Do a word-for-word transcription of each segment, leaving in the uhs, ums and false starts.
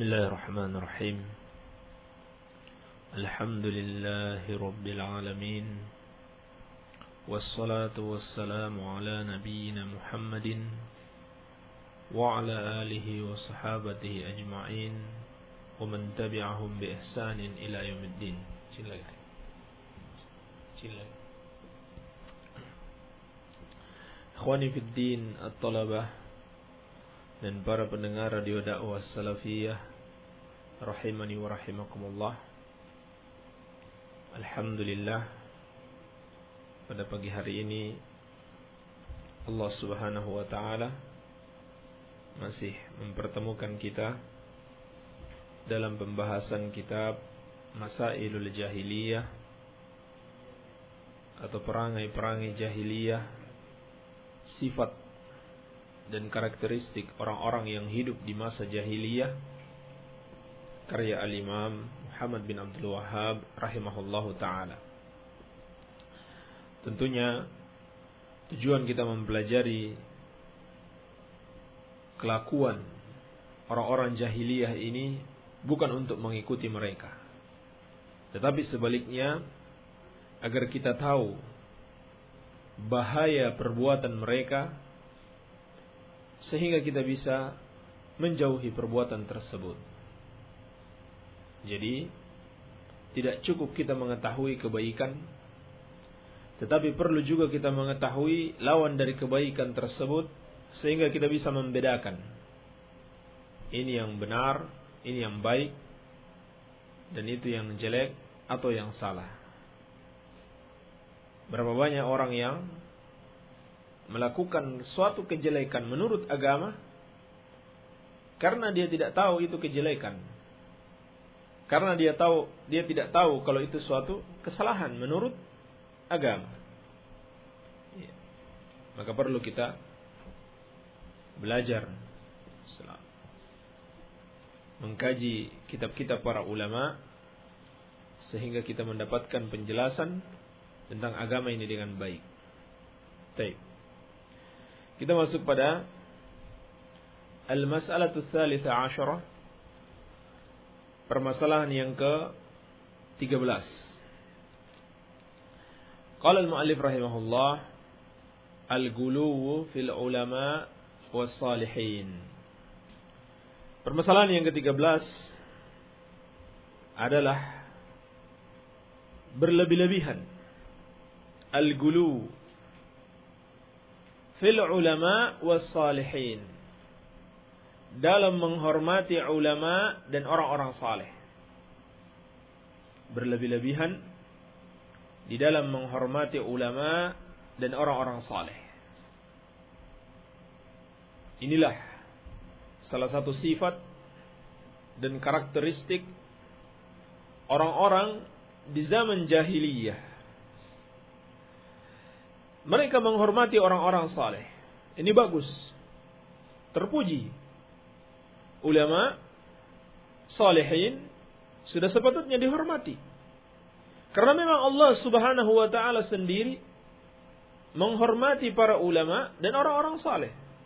Bismillahirrahmanirrahim. Alhamdulillahi Rabbil Alamin. Wassalatu wassalamu ala nabiyyina Muhammadin wa ala alihi wa sahabatihi ajma'in wa man tabi'ahum bi ihsanin ila yaumiddin. Silakan. Silakan. Ikhwani fid din at-talabah dan para pendengar radio dakwah salafiyah rahimani wa rahimakumullah. Alhamdulillah, pada pagi hari ini Allah Subhanahu wa taala masih mempertemukan kita dalam pembahasan kitab Masailul Jahiliyah atau perangai-perangai jahiliyah, sifat dan karakteristik orang-orang yang hidup di masa jahiliyah, karya Al-Imam Muhammad bin Abdul Wahhab rahimahullahu ta'ala. Tentunya tujuan kita mempelajari kelakuan orang-orang jahiliyah ini bukan untuk mengikuti mereka, tetapi sebaliknya agar kita tahu bahaya perbuatan mereka, sehingga kita bisa menjauhi perbuatan tersebut. Jadi tidak cukup kita mengetahui kebaikan, tetapi perlu juga kita mengetahui lawan dari kebaikan tersebut, sehingga kita bisa membedakan ini yang benar, ini yang baik, dan itu yang jelek atau yang salah. Berapa banyak orang yang melakukan suatu kejelekan menurut agama karena dia tidak tahu itu kejelekan, karena dia tahu dia tidak tahu kalau itu suatu kesalahan menurut agama. Ya. Maka perlu kita belajar, mengkaji kitab-kitab para ulama, sehingga kita mendapatkan penjelasan tentang agama ini dengan baik. Baik. Kita masuk pada Al-Mas'alatu Tsalitsa Asyarah, permasalahan yang ke tiga belas. Qala al-mu'allif rahimahullah, al-ghuluw fil ulama was salihin. Permasalahan yang ke tiga belas adalah berlebih-lebihan. Al-ghuluw fil ulama was salihin, dalam menghormati ulama dan orang-orang saleh. Berlebih-lebihan di dalam menghormati ulama dan orang-orang saleh. Inilah salah satu sifat dan karakteristik orang-orang di zaman jahiliyah. Mereka menghormati orang-orang saleh. Ini bagus, terpuji. Ulama salihin sudah sepatutnya dihormati, karena memang Allah Subhanahu wa ta'ala sendiri menghormati para ulama dan orang-orang saleh.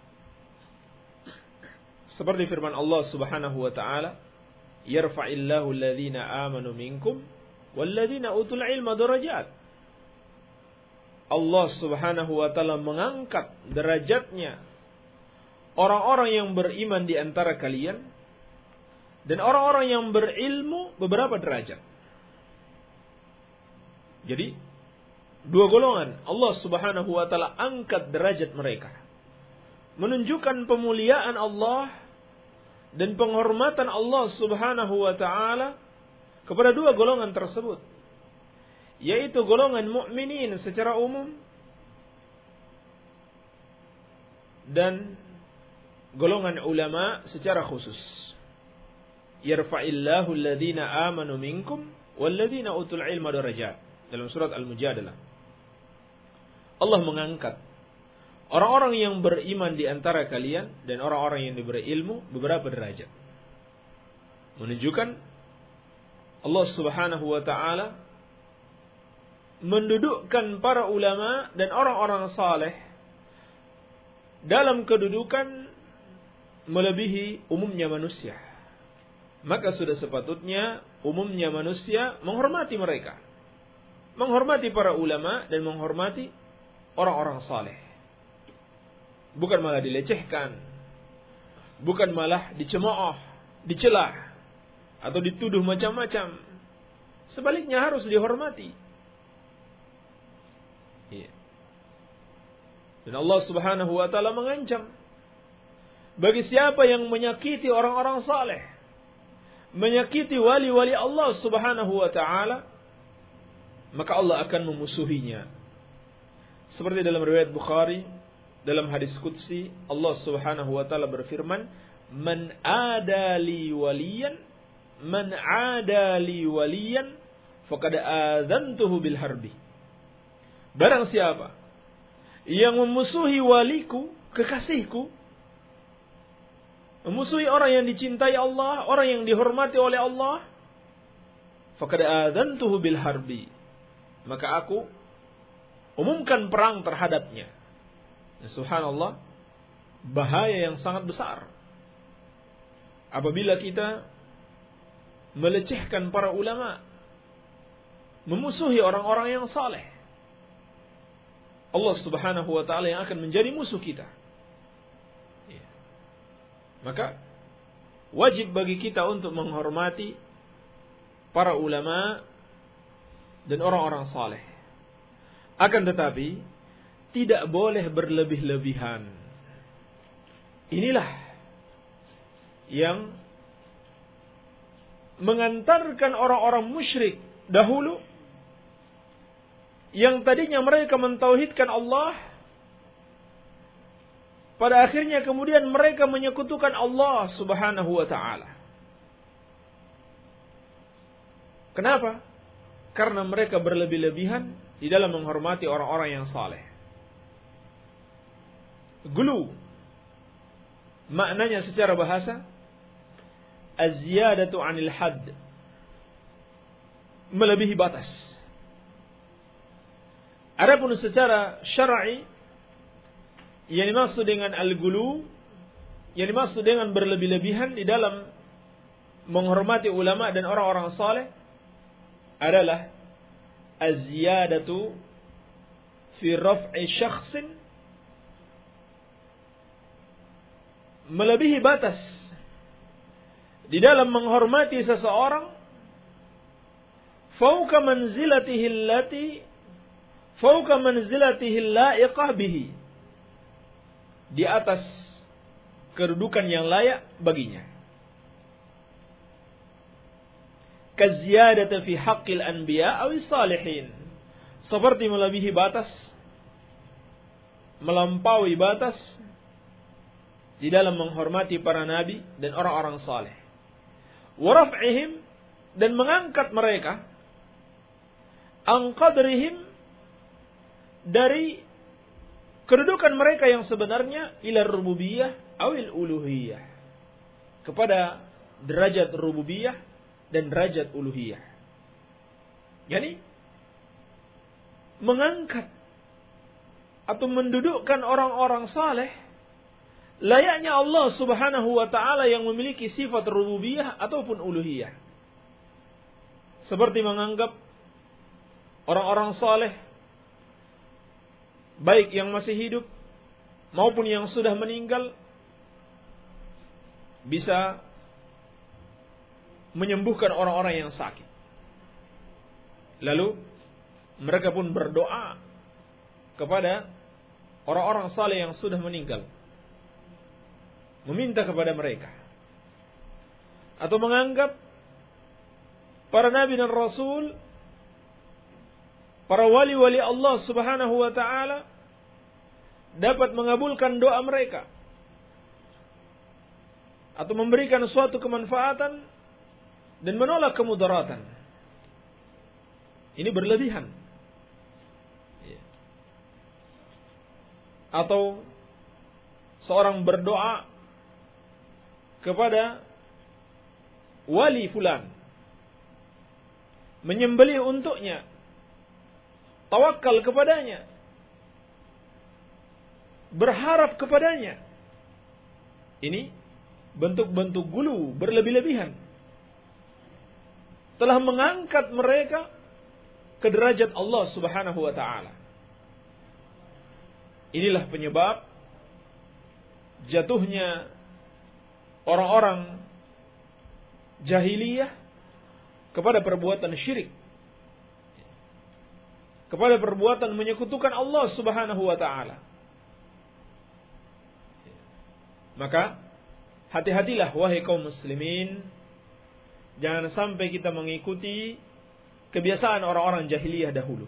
Seperti firman Allah Subhanahu wa ta'ala, yarfa'illahu alladhina amanu minkum walladhina utul ilma darajat. Allah Subhanahu wa ta'ala mengangkat derajatnya orang-orang yang beriman di antara kalian dan orang-orang yang berilmu beberapa derajat. Jadi dua golongan Allah Subhanahu wa ta'ala angkat derajat mereka, menunjukkan pemuliaan Allah dan penghormatan Allah Subhanahu wa ta'ala kepada dua golongan tersebut, yaitu golongan mukminin secara umum dan golongan ulama secara khusus. Yarfa'illahu alladhina amanu minkum walladhina utul ilma darajat, dalam surat Al-Mujadalah. Allah mengangkat orang-orang yang beriman di antara kalian dan orang-orang yang diberi ilmu beberapa derajat, menunjukkan Allah Subhanahu wa ta'ala mendudukkan para ulama dan orang-orang saleh dalam kedudukan melebihi umumnya manusia. maka sudah sepatutnya umumnya manusia menghormati mereka, menghormati para ulama dan menghormati orang-orang saleh. Bukan malah dilecehkan, bukan malah dicemooh, dicela atau dituduh macam-macam. Sebaliknya harus dihormati. Iya. Dan Allah Subhanahu wa taala mengancam bagi siapa yang menyakiti orang-orang saleh, menyakiti wali-wali Allah Subhanahu wa taala, maka Allah akan memusuhinya. Seperti dalam riwayat Bukhari, dalam hadis qudsi, Allah Subhanahu wa taala berfirman, "Man adali waliyan, man adali waliyan, faqad adzantuhu bil harbi." Barang siapa yang memusuhi waliku, kekasihku, memusuhi orang yang dicintai Allah, orang yang dihormati oleh Allah, faqad adzantuhu bil harbi, maka aku umumkan perang terhadapnya. Ya, subhanallah, bahaya yang sangat besar apabila kita melecehkan para ulama, memusuhi orang-orang yang saleh. Allah Subhanahu wa taala yang akan menjadi musuh kita. Ya. Maka wajib bagi kita untuk menghormati para ulama dan orang-orang saleh. Akan tetapi tidak boleh berlebih-lebihan. Inilah yang mengantarkan orang-orang musyrik dahulu yang tadinya mereka mentauhidkan Allah, pada akhirnya kemudian mereka menyekutukan Allah Subhanahu wa taala. Kenapa? Karena mereka berlebih-lebihan di dalam menghormati orang-orang yang saleh. Gulu maknanya secara bahasa az-ziyadatu 'anil hadd, melebihi batas. Adapun secara syar'i yang dimaksud dengan al-gulu, yang dimaksud dengan berlebih-lebihan di dalam menghormati ulama dan orang-orang saleh adalah az-ziyadatu fi raf'i syakhsin, melebihi batas di dalam menghormati seseorang fauqa manzilatihi allati fauqa manzilatihi la'iqah bihi, di atas kedudukan yang layak baginya. Kaziyadati fi haqqil anbiya awis salihin, seperti melebihi batas, melampaui batas di dalam menghormati para nabi dan orang-orang saleh. Wa raf'ihim, dan mengangkat mereka, an qadrihim, dari kedudukan mereka yang sebenarnya, ila rububiyah awil uluhiyah, kepada derajat rububiyah dan derajat uluhiyah. Yani mengangkat atau mendudukkan orang-orang saleh layaknya Allah Subhanahu wa taala yang memiliki sifat rububiyah ataupun uluhiyah. Seperti menganggap orang-orang saleh, baik yang masih hidup maupun yang sudah meninggal, bisa menyembuhkan orang-orang yang sakit. Lalu mereka pun berdoa kepada orang-orang saleh yang sudah meninggal, meminta kepada mereka. Atau menganggap para nabi dan rasul, para wali-wali Allah Subhanahu wa taala dapat mengabulkan doa mereka atau memberikan suatu kemanfaatan dan menolak kemudaratan. Ini berlebihan. Atau seorang berdoa kepada wali fulan, menyembelih untuknya, tawakal kepadanya, berharap kepadanya. Ini bentuk-bentuk gulu, berlebih-lebihan. telah mengangkat mereka ke derajat Allah Subhanahu wa taala. Inilah penyebab jatuhnya orang-orang jahiliyah kepada perbuatan syirik, kepada perbuatan menyekutukan Allah Subhanahu wa taala. Maka hati-hatilah wahai kaum muslimin, jangan sampai kita mengikuti kebiasaan orang-orang jahiliyah dahulu.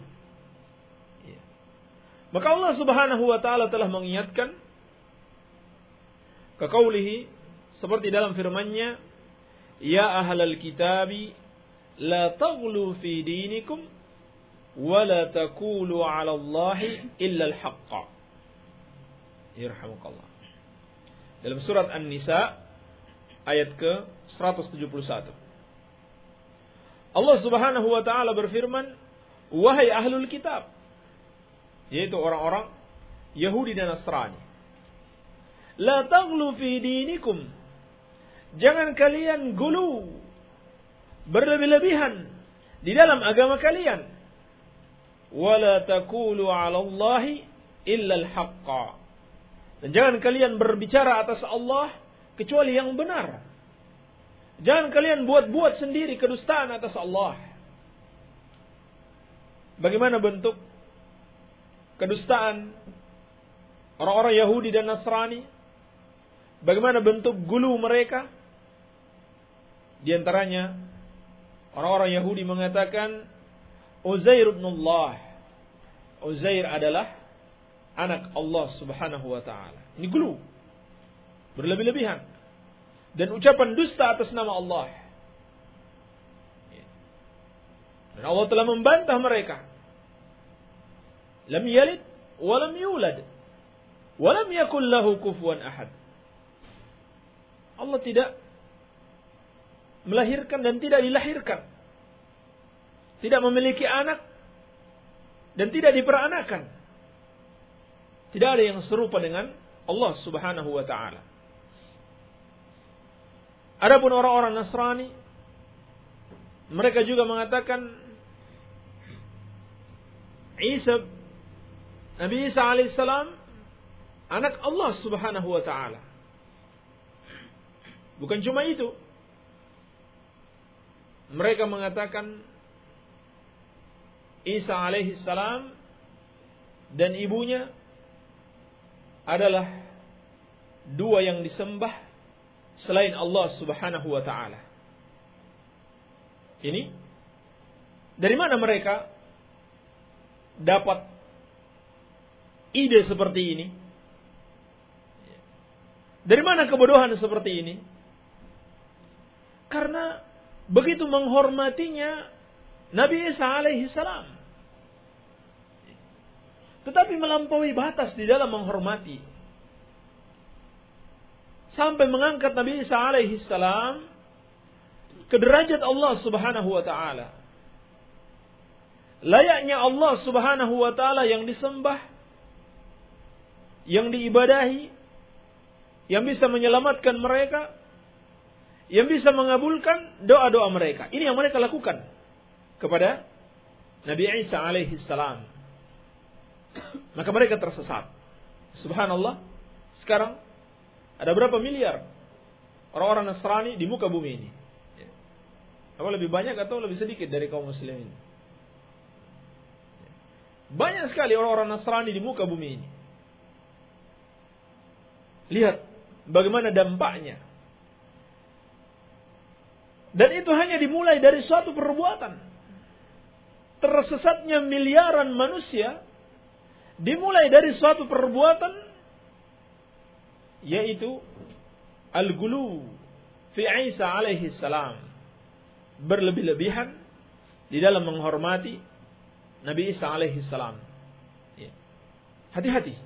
Maka Allah Subhanahu wa taala telah mengingatkan ke qaulihi, seperti dalam firman-Nya, ya ahlal kitabi la taghlu fi dinikum wa la taqulu 'ala Allahi illa al-haqqa. Yarhamukallah. Dalam surat An-Nisa ayat ke seratus tujuh puluh satu. Allah Subhanahu wa taala berfirman, wahai ahlul kitab, yaitu orang-orang Yahudi dan Nasrani, la taghlu fi dinikum, jangan kalian gulu, berlebih-lebihan di dalam agama kalian, wala taqulu 'ala Allahi illa al-haqqa, dan jangan kalian berbicara atas Allah kecuali yang benar. Jangan kalian buat-buat sendiri kedustaan atas Allah. Bagaimana bentuk kedustaan orang-orang Yahudi dan Nasrani? Bagaimana bentuk gulu mereka? Di antaranya orang-orang Yahudi mengatakan Uzair ibn Allah. Uzair adalah anak Allah Subhanahu wa taala. Ini gulu, berlebih-lebihan, dan ucapan dusta atas nama Allah. Dan Allah telah membantah mereka. Lam yalid wa lam yulad wa lam yakul lahu kufuwan ahad. Allah tidak melahirkan dan tidak dilahirkan, tidak memiliki anak dan tidak diperanakan. Tidak ada yang serupa dengan Allah Subhanahu wa taala. Adapun orang-orang Nasrani, mereka juga mengatakan Isa, Nabi Isa alaihissalam, anak Allah Subhanahu wa taala. Bukan cuma itu, mereka mengatakan Isa alaihissalam dan ibunya adalah dua yang disembah selain Allah Subhanahu wa taala. Ini dari mana mereka dapat ide seperti ini? Dari mana kebodohan seperti ini? Karena begitu menghormatinya Nabi Isa alaihi salam, tetapi melampaui batas di dalam menghormati, sampai mengangkat Nabi Isa alaihi salam ke derajat Allah Subhanahu wa taala. Layaknya Allah Subhanahu wa taala yang disembah, yang diibadahi, yang bisa menyelamatkan mereka, yang bisa mengabulkan doa-doa mereka. Ini yang mereka lakukan kepada Nabi Isa alaihi salam. Maka mereka tersesat. Subhanallah, sekarang ada berapa miliar orang-orang Nasrani di muka bumi ini? Apa lebih banyak atau lebih sedikit dari kaum muslimin? Banyak sekali orang-orang Nasrani di muka bumi ini. Lihat bagaimana dampaknya. Dan itu hanya dimulai dari suatu perbuatan. Tersesatnya miliaran manusia dimulai dari suatu perbuatan, yaitu al-gulu fi Isa alaihi salam, berlebih-lebihan di dalam menghormati Nabi Isa alaihi salam. Hati-hati.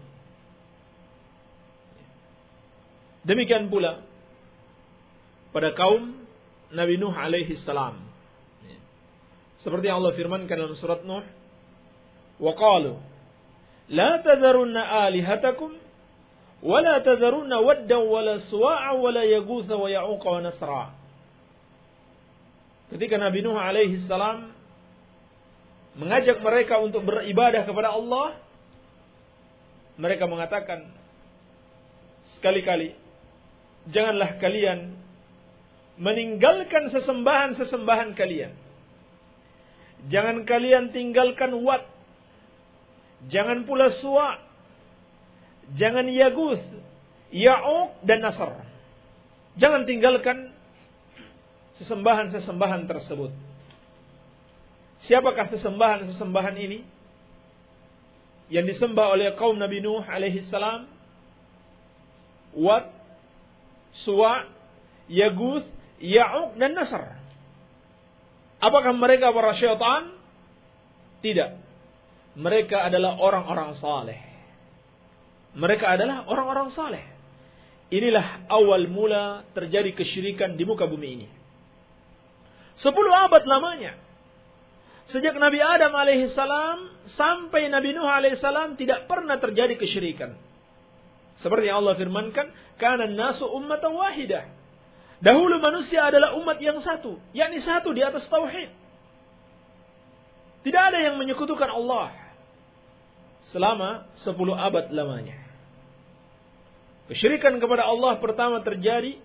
Demikian pula pada kaum Nabi Nuh alaihi salam. Seperti yang Allah firmankan dalam surat Nuh, wa qalu la tadharunna alihatakum wa la tadharunna waddan wa la suwa'a wa la yaghutha wa ya'uqa wa nasra. ketika Nabi Nuh alaihi salam mengajak mereka untuk beribadah kepada Allah, mereka mengatakan, sekali-kali janganlah kalian meninggalkan sesembahan-sesembahan kalian. Jangan kalian tinggalkan Wat, jangan pula Suwa, jangan Yaguth, Ya'uq dan Nasr. Jangan tinggalkan sesembahan-sesembahan tersebut. Siapakah sesembahan-sesembahan ini yang disembah oleh kaum Nabi Nuh alaihi salam? Wat, Suwa, Yaguth, Ya'uq dan Nasr. Apakah mereka para syaitan? Tidak. Mereka adalah orang-orang saleh. Mereka adalah orang-orang saleh. Inilah awal mula terjadi kesyirikan di muka bumi ini. Sepuluh abad lamanya. Sejak Nabi Adam alaihissalam sampai Nabi Nuh alaihissalam tidak pernah terjadi kesyirikan. Seperti yang Allah firmankan, kana an-nasu ummatan wahidah. Dahulu manusia adalah umat yang satu, yakni satu di atas tauhid. Tidak ada yang menyekutukan Allah selama sepuluh abad lamanya. Kesyirikan kepada Allah pertama terjadi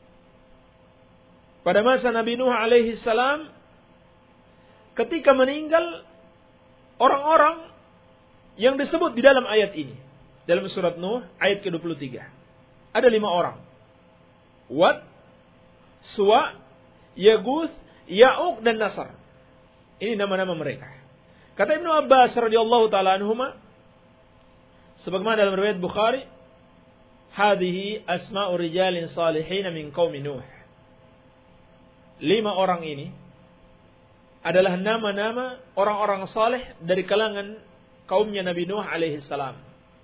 pada masa Nabi Nuh alaihi salam ketika meninggal orang-orang yang disebut di dalam ayat ini. Dalam surat Nuh ayat ke dua puluh tiga. Ada lima orang. Wat, Suwa, Yaguth, Ya'uq dan Nasr. Ini nama-nama mereka. Kata Ibnu Abbas radhiyallahu taala anhuma, sebagaimana dalam riwayat Bukhari, hadhihi asma'u rijalin salihin min qaumi Nuh. Lima orang ini adalah nama-nama orang-orang saleh dari kalangan kaumnya Nabi Nuh alaihi salam.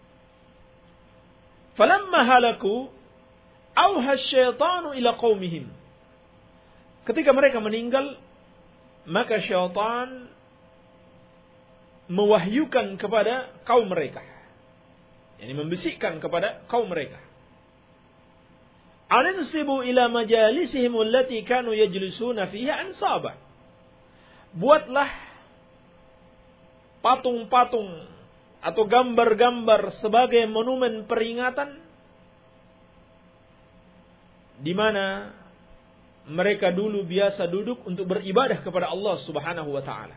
Falamma halaku auha syaitanu ila qaumihim. Ketika mereka meninggal, maka syaitan mewahyukan kepada kaum mereka. Yani membisikkan kepada kaum mereka. Aninsibu ila majalisihim allati kanu yajlisuna fiha ansaba. Buatlah patung-patung atau gambar-gambar sebagai monumen peringatan di mana mereka dulu biasa duduk untuk beribadah kepada Allah Subhanahu wa taala.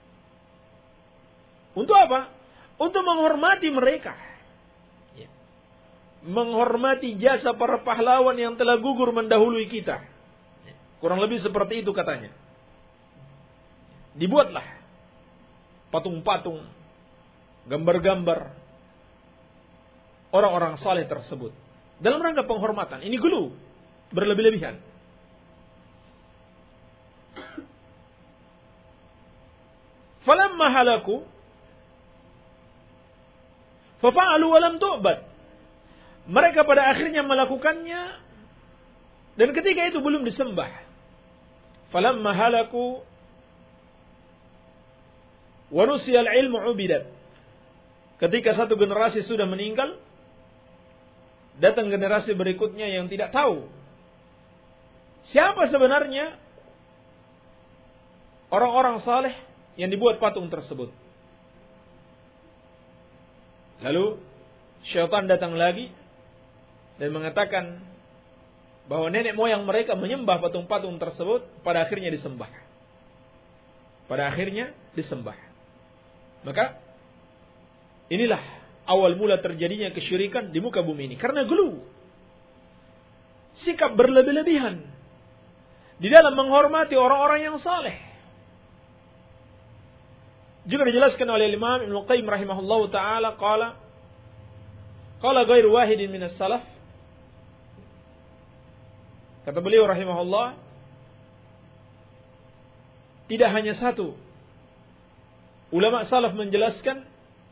Untuk apa? Untuk menghormati mereka. Ya. Menghormati jasa para pahlawan yang telah gugur mendahului kita. Ya. Kurang lebih seperti itu katanya. Dibuatlah patung-patung, gambar-gambar orang-orang saleh tersebut dalam rangka penghormatan. Ini gulu, berlebih-lebihan. Falamma halaku fafa'alu wa lam tu'bad. Mereka pada akhirnya melakukannya dan ketika itu belum disembah. Falamma halaku wa nusiyal ilmu ubidat. Ketika satu generasi sudah meninggal, datang generasi berikutnya yang tidak tahu siapa sebenarnya orang-orang saleh yang dibuat patung tersebut. Lalu syaitan datang lagi dan mengatakan bahwa nenek moyang mereka menyembah patung-patung tersebut, pada akhirnya disembah. Pada akhirnya disembah. Maka inilah awal mula terjadinya kesyirikan di muka bumi ini. Karena gulu, sikap berlebih-lebihan di dalam menghormati orang-orang yang saleh. Juga dijelaskan oleh Imam Ibnu Qayyim rahimahullahu taala, qala qala ghairu wahidin minas salaf. Kata beliau rahimahullah, tidak hanya satu ulama salaf menjelaskan,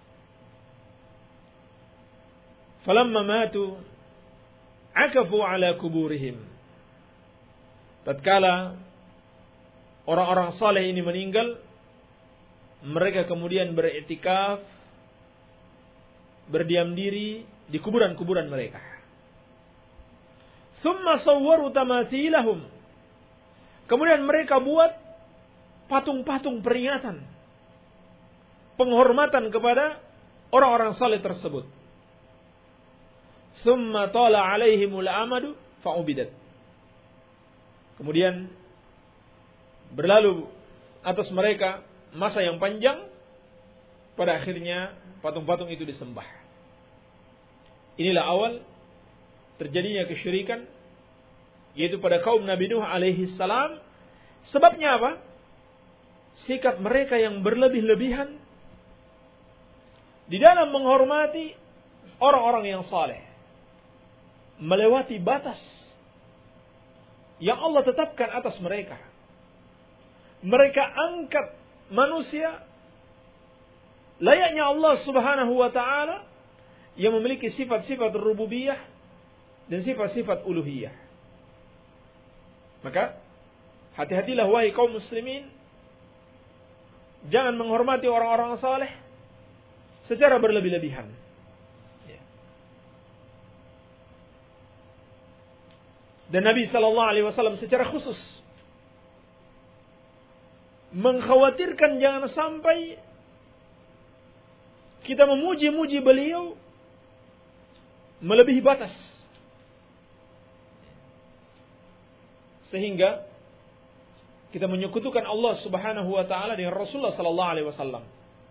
falamma matu akafu ala kuburihim. Tatkala orang-orang saleh ini meninggal, mereka kemudian beriktikaf, berdiam diri di kuburan-kuburan mereka. Tsumma sawwaru tamathilahum. Kemudian mereka buat patung-patung peringatan, penghormatan kepada orang-orang saleh tersebut. Summa tala alaihimul amadu fa'ubidat. Kemudian berlalu atas mereka masa yang panjang, pada akhirnya patung-patung itu disembah. Inilah awal terjadinya kesyirikan, yaitu pada kaum Nabi Nuh alaihi salam. Sebabnya apa? Sikap mereka yang berlebih-lebihan di dalam menghormati orang-orang yang saleh, melewati batas yang Allah tetapkan atas mereka. Mereka angkat manusia layaknya Allah Subhanahu wa taala yang memiliki sifat-sifat rububiyah dan sifat-sifat uluhiyah. Maka hati-hatilah wahai kaum muslimin, jangan menghormati orang-orang saleh secara berlebih-lebihan. Dan Nabi sallallahu alaihi wasallam secara khusus mengkhawatirkan jangan sampai kita memuji-muji beliau melebihi batas, sehingga kita menyekutukan Allah Subhanahu wa taala dengan Rasulullah sallallahu alaihi wasallam.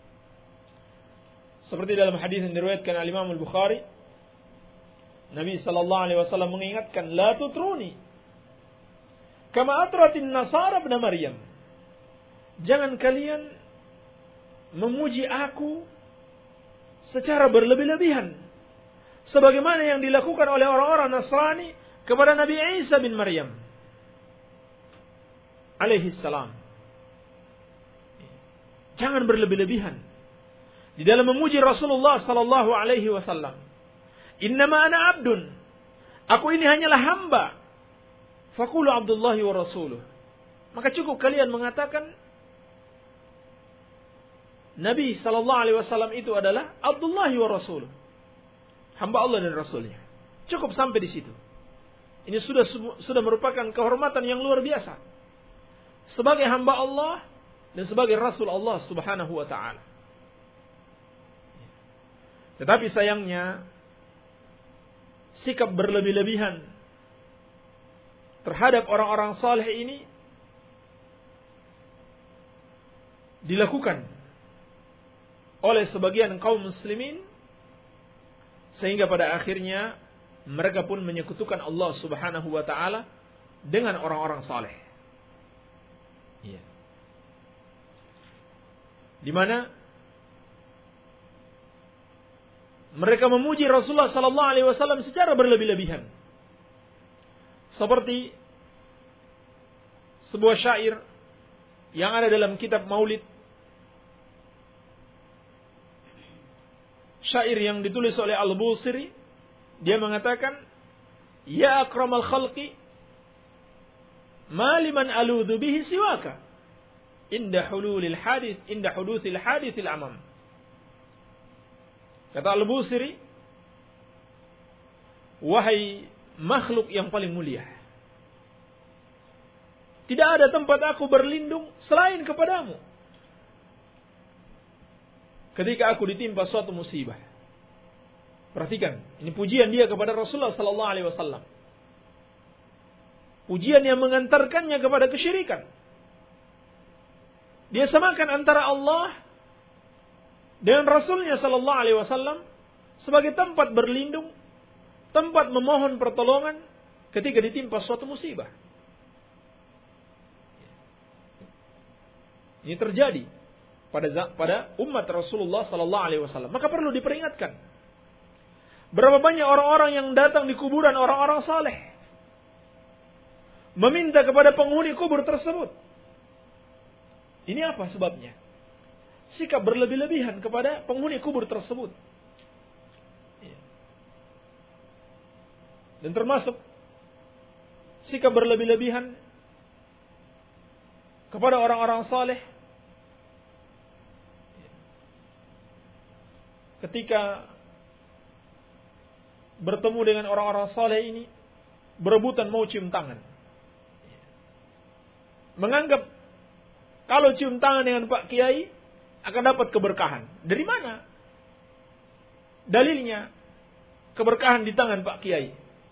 Seperti dalam hadis yang diriwayatkan oleh Imam Al-Bukhari, Nabi sallallahu alaihi wasallam mengingatkan, la tutruni kama atratin nasara ibn Maryam. Jangan kalian memuji aku secara berlebih-lebihan sebagaimana yang dilakukan oleh orang-orang Nasrani kepada Nabi Isa bin Maryam alaihi salam. Jangan berlebih-lebihan di dalam memuji Rasulullah sallallahu alaihi wasallam. Innama ana abdun. Aku ini hanyalah hamba. Faqulu Abdullahi wa rasuluh. Maka cukup kalian mengatakan Nabi sallallahu alaihi wasallam itu adalah Abdullahi wa rasuluh. Hamba Allah dan Rasulnya. Cukup sampai di situ. Ini sudah sudah merupakan kehormatan yang luar biasa sebagai hamba Allah dan sebagai Rasul Allah Subhanahu wa taala. Tetapi sayangnya sikap berlebih-lebihan terhadap orang-orang saleh ini dilakukan oleh sebagian kaum muslimin, sehingga pada akhirnya mereka pun menyekutukan Allah Subhanahu wa taala dengan orang-orang saleh. Iya. Di mana mereka memuji Rasulullah sallallahu alaihi wasallam secara berlebih-lebihan. Seperti sebuah syair yang ada dalam kitab Maulid. Syair yang ditulis oleh Al-Busiri, dia mengatakan, ya akramal khalqi ma liman aludhu bihi siwaka inda hululil hadith inda huduthil hadithil amam. Kata Al-Busiri, wahai makhluk yang paling mulia, tidak ada tempat aku berlindung selain kepadamu ketika aku ditimpa suatu musibah. Perhatikan, ini pujian dia kepada Rasulullah sallallahu alaihi wasallam. Pujian yang mengantarkannya kepada kesyirikan. Dia samakan antara Allah dengan Rasulnya sallallahu alaihi wasallam sebagai tempat berlindung, tempat memohon pertolongan ketika ditimpa suatu musibah. Ini terjadi pada pada umat Rasulullah sallallahu alaihi wasallam. Maka perlu diperingatkan. Berapa banyak orang-orang yang datang di kuburan orang-orang saleh, meminta kepada penghuni kubur tersebut. Ini apa sebabnya? Sikap berlebih-lebihan kepada penghuni kubur tersebut. Dan termasuk sikap berlebih-lebihan kepada orang-orang saleh ketika bertemu dengan orang-orang saleh ini, berebutan mau cium tangan, menganggap kalau cium tangan dengan Pak Kiai akan dapat keberkahan. Dari mana dalilnya keberkahan di tangan Pak Kiai?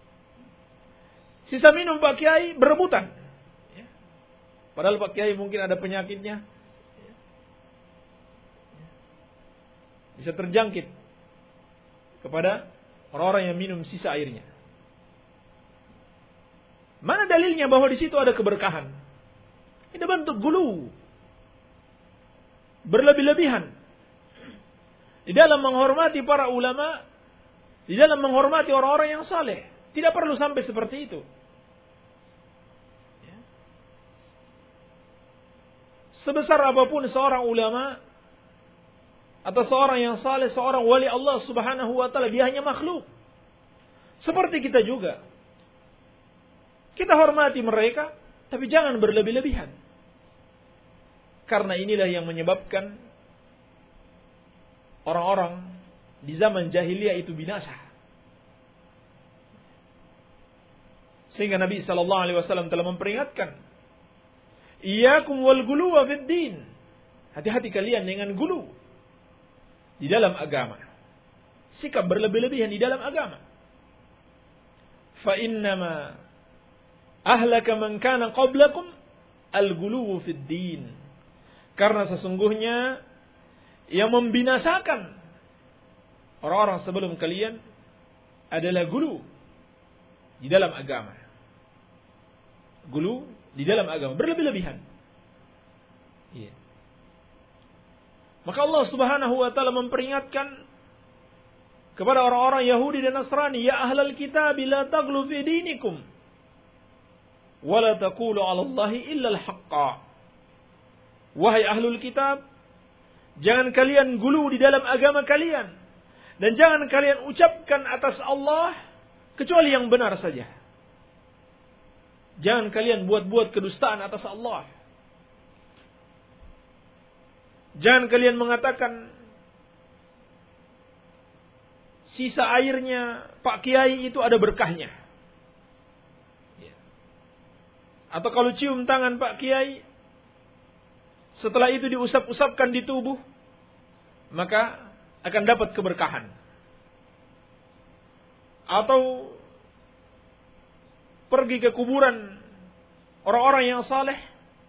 Sisa minum Pak Kiai berebutan. Padahal Pak Kiai mungkin ada penyakitnya. Bisa terjangkit kepada orang-orang yang minum sisa airnya. Mana dalilnya bahwa di situ ada keberkahan? Ini bentuk gulu. Berlebih-lebihan. Di dalam menghormati para ulama, di dalam menghormati orang-orang yang saleh. Tidak perlu sampai seperti itu. Sebesar apapun seorang ulama atau seorang yang saleh, seorang wali Allah Subhanahu wa taala, dia hanya makhluk. Seperti kita juga. Kita hormati mereka, tapi jangan berlebih-lebihan. Karena inilah yang menyebabkan orang-orang di zaman jahiliyah itu binasa. Sehingga Nabi sallallahu alaihi wasallam telah memperingatkan, "Iyyakum wal ghuluwa fid din." Hati-hati kalian dengan gulu di dalam agama. Sikap berlebih-lebihan di dalam agama. Fa innama ahlaka man kana qablakum al-ghuluwu fid din. Karena sesungguhnya yang membinasakan orang-orang sebelum kalian adalah gulu di dalam agama. Gulu di dalam agama, berlebih-lebihan. Iya. Maka Allah Subhanahu wa taala memperingatkan kepada orang-orang Yahudi dan Nasrani, "Ya ahlal kitab, la taghlu fi dinikum wa la taqulu 'ala Allahi illa al-haqqa." Wahai ahlul kitab, jangan kalian gulu di dalam agama kalian dan jangan kalian ucapkan atas Allah kecuali yang benar saja. Jangan kalian buat-buat kedustaan atas Allah. Jangan kalian mengatakan sisa airnya Pak Kiai itu ada berkahnya. Atau kalau cium tangan Pak Kiai, setelah itu diusap-usapkan di tubuh, maka akan dapat keberkahan. Atau pergi ke kuburan orang-orang yang saleh,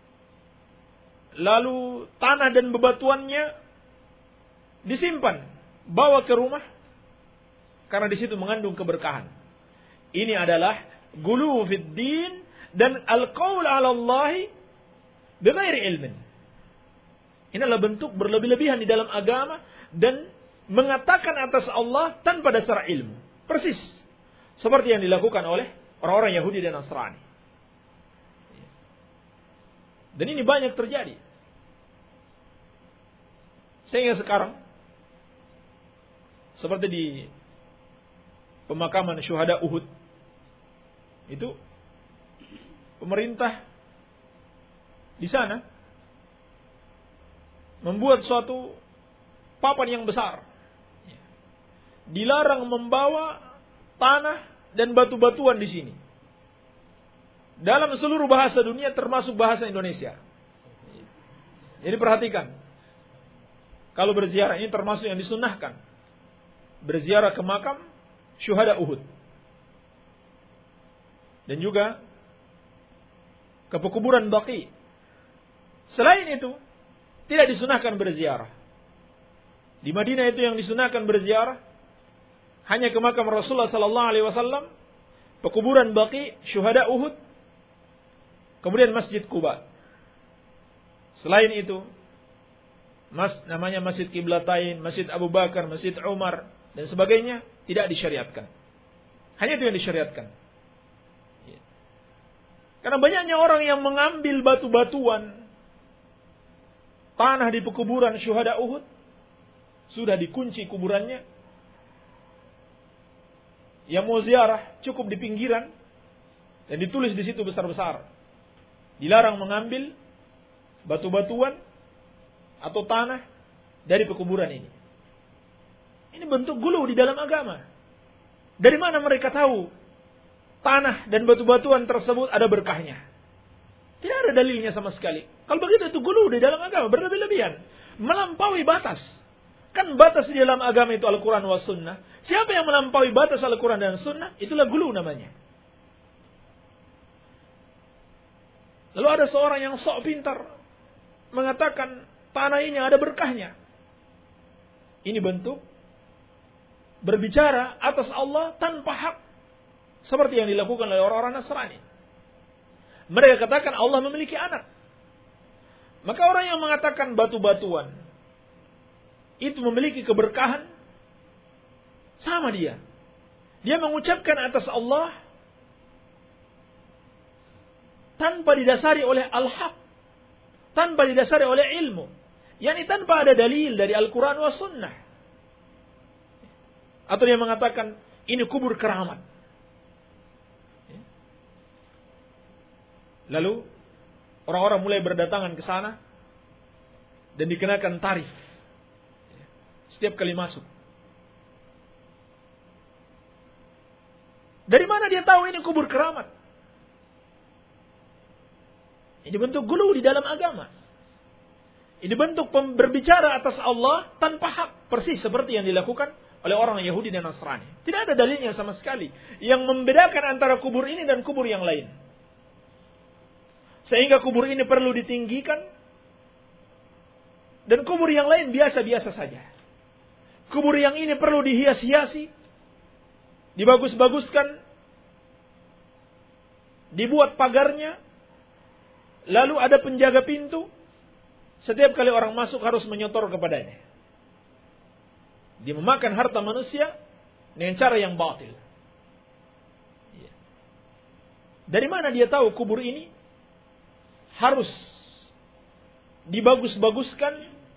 lalu tanah dan bebatuannya disimpan, bawa ke rumah, karena di situ mengandung keberkahan. Ini adalah gulu fid din dan al-qaul 'ala Allah bighairi ilmin. Ini adalah bentuk berlebih-lebihan di dalam agama dan mengatakan atas Allah tanpa dasar ilmu. Persis seperti yang dilakukan oleh orang-orang Yahudi dan Nasrani. Dan ini banyak terjadi. Sehingga sekarang, seperti di pemakaman syuhada Uhud, itu pemerintah di sana membuat suatu papan yang besar. Dilarang membawa tanah dan batu-batuan di sini. Dalam seluruh bahasa dunia termasuk bahasa Indonesia. Jadi perhatikan. Kalau berziarah, ini termasuk yang disunnahkan. Berziarah ke makam syuhada Uhud. Dan juga ke pekuburan Baqi. Selain itu, tidak disunahkan berziarah. Di Madinah itu yang disunahkan berziarah hanya ke makam Rasulullah sallallahu alaihi wasallam, pekuburan Baqi, syuhada Uhud, kemudian Masjid Quba. Selain itu, mas namanya Masjid Qiblatain, Masjid Abu Bakar, Masjid Umar dan sebagainya tidak disyariatkan. Hanya itu yang disyariatkan. Karena banyaknya orang yang mengambil batu-batuan tanah di pekuburan syuhada Uhud, sudah dikunci kuburannya. Yang mau ziarah cukup di pinggiran dan ditulis di situ besar-besar, dilarang mengambil batu-batuan atau tanah dari pekuburan ini. Ini bentuk gulu di dalam agama. Dari mana mereka tahu tanah dan batu-batuan tersebut ada berkahnya? Tidak ada dalilnya sama sekali. Kalau begitu itu gulu di dalam agama, berlebih-lebihan, melampaui batas. Kan batas di dalam agama itu Al-Quran wa Sunnah. Siapa yang melampaui batas Al-Quran dan Sunnah, itulah gulu namanya. Lalu ada seorang yang sok pintar mengatakan tanah ini ada berkahnya. Ini bentuk berbicara atas Allah tanpa hak, seperti yang dilakukan oleh orang-orang Nasrani. Mereka katakan Allah memiliki anak. Maka orang yang mengatakan batu-batuan itu memiliki keberkahan, sama dia. Dia mengucapkan atas Allah tanpa didasari oleh al-haq, tanpa didasari oleh ilmu, yakni tanpa ada dalil dari Al-Quran wa Sunnah. Atau dia mengatakan ini kubur keramat. Lalu orang-orang mulai berdatangan ke sana dan dikenakan tarif setiap kali masuk. Dari mana dia tahu ini kubur keramat? Ini bentuk gulu di dalam agama. Ini bentuk berbicara atas Allah tanpa hak, persis seperti yang dilakukan oleh orang Yahudi dan Nasrani. Tidak ada dalilnya sama sekali yang membedakan antara kubur ini dan kubur yang lain. Sehingga kubur ini perlu ditinggikan dan kubur yang lain biasa-biasa saja. Kubur yang ini perlu dihias-hiasi, dibagus-baguskan, dibuat pagarnya, lalu ada penjaga pintu. Setiap kali orang masuk harus menyotor kepadanya. Dia memakan harta manusia dengan cara yang batil. Dari mana dia tahu kubur ini harus dibagus-baguskan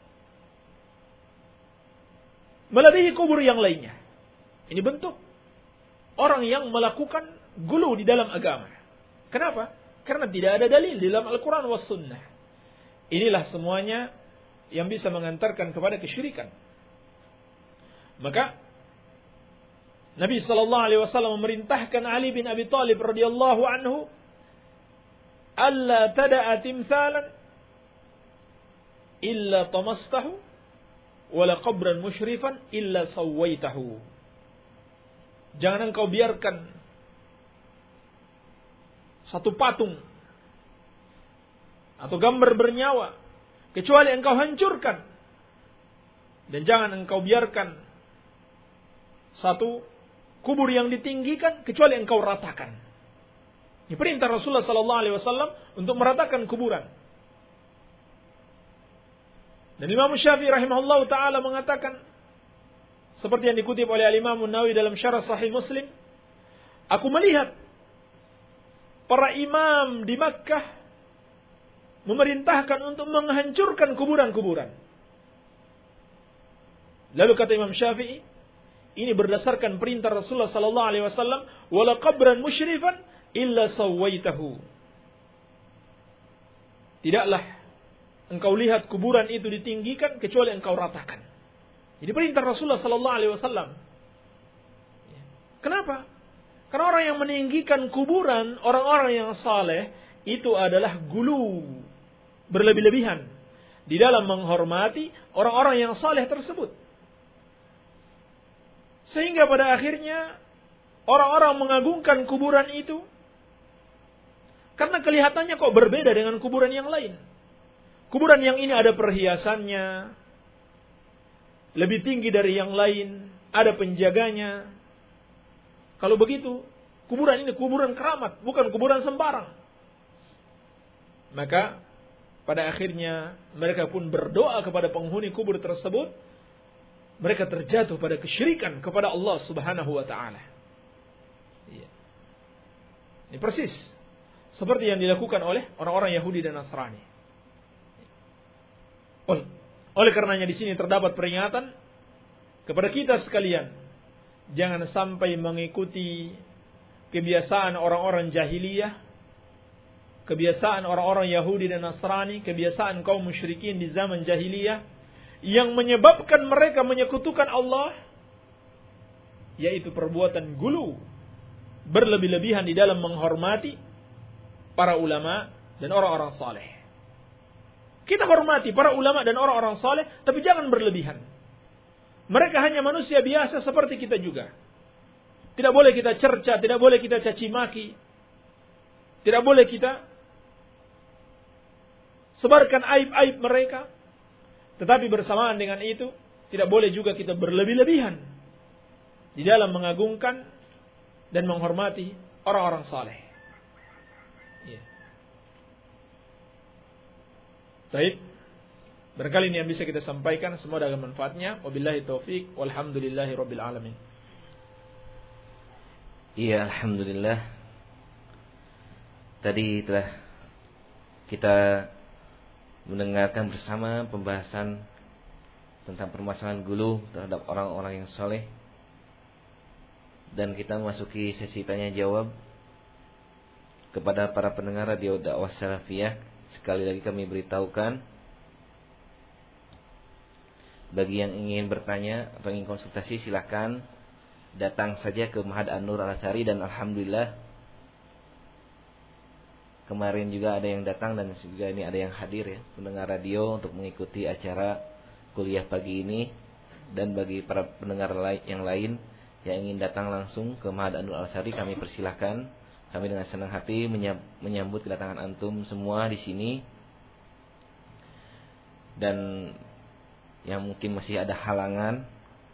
melebihi kubur yang lainnya? Ini bentuk orang yang melakukan gulu di dalam agama. Kenapa? Karena tidak ada dalil di dalam Al-Quran was Sunnah. Inilah semuanya yang bisa mengantarkan kepada kesyirikan. Maka Nabi sallallahu alaihi wasallam memerintahkan Ali bin Abi Thalib radhiyallahu anhu alla tada'a timthalan illa tamastahu wala qabran musyrifan illa sawaitahu. Jangan engkau biarkan satu patung atau gambar bernyawa kecuali engkau hancurkan, dan jangan engkau biarkan satu kubur yang ditinggikan kecuali engkau ratakan. Ini perintah Rasulullah sallallahu alaihi wasallam untuk meratakan kuburan. Dan Imam Syafi'i rahimahullah taala mengatakan, seperti yang dikutip oleh Imam Nawawi dalam Syarah Sahih Muslim, aku melihat para imam di Makkah memerintahkan untuk menghancurkan kuburan-kuburan. Lalu kata Imam Syafi'i, ini berdasarkan perintah Rasulullah sallallahu alaihi wasallam, wala qabran musyrifan illa sawaitahu. Tidaklah engkau lihat kuburan itu ditinggikan kecuali engkau ratakan. Ini perintah Rasulullah sallallahu alaihi wasallam. Kenapa? Karena orang yang meninggikan kuburan orang-orang yang saleh itu adalah gulu, berlebih-lebihan di dalam menghormati orang-orang yang saleh tersebut. Sehingga pada akhirnya orang-orang mengagungkan kuburan itu karena kelihatannya kok berbeda dengan kuburan yang lain. Kuburan yang ini ada perhiasannya, lebih tinggi dari yang lain, ada penjaganya. Kalau begitu, kuburan ini kuburan keramat, bukan kuburan sembarang. Maka pada akhirnya mereka pun berdoa kepada penghuni kubur tersebut. Mereka terjatuh pada kesyirikan kepada Allah Subhanahu wa taala. Ini persis seperti yang dilakukan oleh orang-orang Yahudi dan Nasrani. Oleh, oleh karenanya di sini terdapat peringatan kepada kita sekalian, jangan sampai mengikuti kebiasaan orang-orang jahiliyah, kebiasaan orang-orang Yahudi dan Nasrani, kebiasaan kaum musyrikin di zaman jahiliyah yang menyebabkan mereka menyekutukan Allah, yaitu perbuatan gulu, berlebih-lebihan di dalam menghormati para ulama, dan orang-orang saleh. Kita hormati para ulama dan orang-orang saleh, tapi jangan berlebihan. Mereka hanya manusia biasa seperti kita juga. Tidak boleh kita cerca, tidak boleh kita caci maki. Tidak boleh kita sebarkan aib-aib mereka. Tetapi bersamaan dengan itu, tidak boleh juga kita berlebih-lebihan di dalam mengagungkan dan menghormati orang-orang saleh. Ya. Baik. Barangkali ini yang bisa kita sampaikan, semoga ada manfaatnya. Wabillahi taufik, walhamdulillahi rabbil alamin. Iya, alhamdulillah. Tadi telah kita mendengarkan bersama pembahasan tentang permasalahan gulu terhadap orang-orang yang soleh. Dan kita memasuki sesi tanya jawab kepada para pendengar radio dakwah salafiyah. Sekali lagi kami beritahukan, bagi yang ingin bertanya atau ingin konsultasi, silakan datang saja ke Ma'had An-Nur Al-Azhari. Dan alhamdulillah kemarin juga ada yang datang dan juga ini ada yang hadir ya, pendengar radio untuk mengikuti acara kuliah pagi ini. Dan bagi para pendengar yang lain yang ingin datang langsung ke Ma'had An-Nur Al-Azhari, kami persilahkan. Kami dengan senang hati menyambut kedatangan antum semua di sini. Dan yang mungkin masih ada halangan,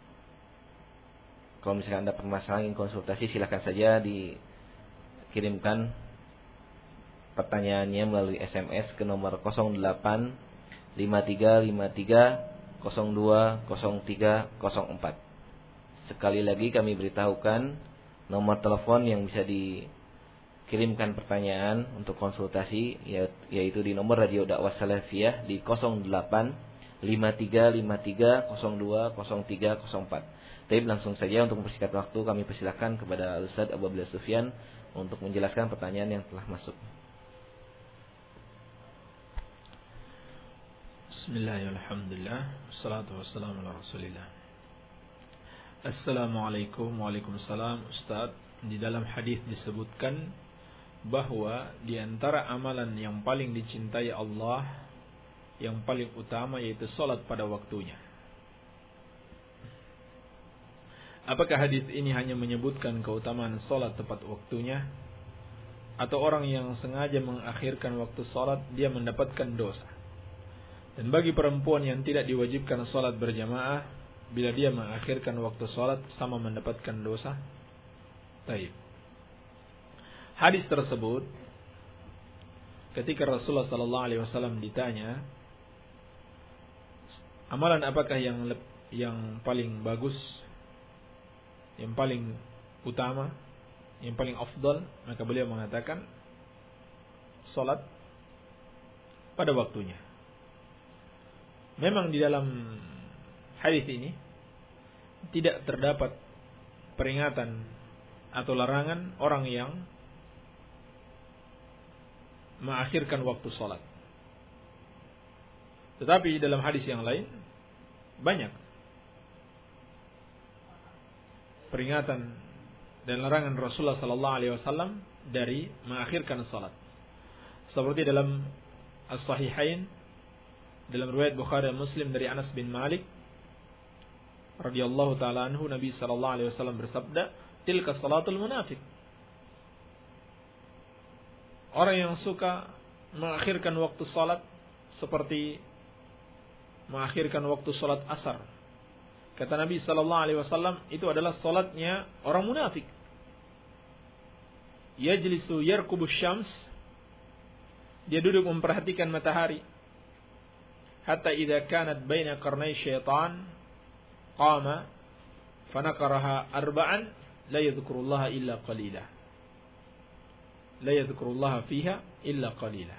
kalau misalkan ada permasalahan ingin konsultasi, silakan saja dikirimkan pertanyaannya melalui S M S ke nomor nol delapan lima tiga lima tiga nol dua nol tiga nol empat. Sekali lagi kami beritahukan nomor telepon yang bisa dikirimkan pertanyaan untuk konsultasi, yaitu di nomor radio dakwah salafiyah di nol delapan lima tiga lima tiga nol dua nol tiga nol empat. Tapi langsung saja untuk mempersingkat waktu, kami persilahkan kepada Ustaz Abu Abdillah Sufyan untuk menjelaskan pertanyaan yang telah masuk. Bismillahirrahmanirrahim. Wassalatu wassalamu ala Rasulillah. Assalamualaikum. Waalaikumsalam. Ustaz, di dalam hadis disebutkan bahwa di antara amalan yang paling dicintai Allah, yang paling utama, yaitu salat pada waktunya. Apakah hadis ini hanya menyebutkan keutamaan salat tepat waktunya, atau orang yang sengaja mengakhirkan waktu salat dia mendapatkan dosa? Dan bagi perempuan yang tidak diwajibkan salat berjamaah, bila dia mengakhirkan waktu salat sama mendapatkan dosa? Baik. Hadis tersebut, ketika Rasulullah sallallahu alaihi wasallam ditanya, amalan apakah yang yang paling bagus, yang paling utama, yang paling afdal, maka beliau mengatakan salat pada waktunya. Memang di dalam hadis ini tidak terdapat peringatan atau larangan orang yang mengakhirkan waktu salat. Tetapi dalam hadis yang lain banyak peringatan dan larangan Rasulullah sallallahu alaihi wasallam dari mengakhirkan salat. Seperti dalam As-Sahihain, dalam riwayat Bukhari dan Muslim dari Anas bin Malik radhiyallahu taala anhu, Nabi sallallahu alaihi wasallam bersabda, "Tilka salatul munafiq." Orang yang suka mengakhirkan waktu salat seperti mengakhirkan waktu salat asar. Kata Nabi sallallahu alaihi wasallam, itu adalah salatnya orang munafik. Yajlisu yarkubu syams, dia duduk memperhatikan matahari. Hatta idza kanat baina qarnay syaitan qama fanaqaraha arba'an la yadhkurullaha illa qalila. La yadhkurullaha fiha illa qalila.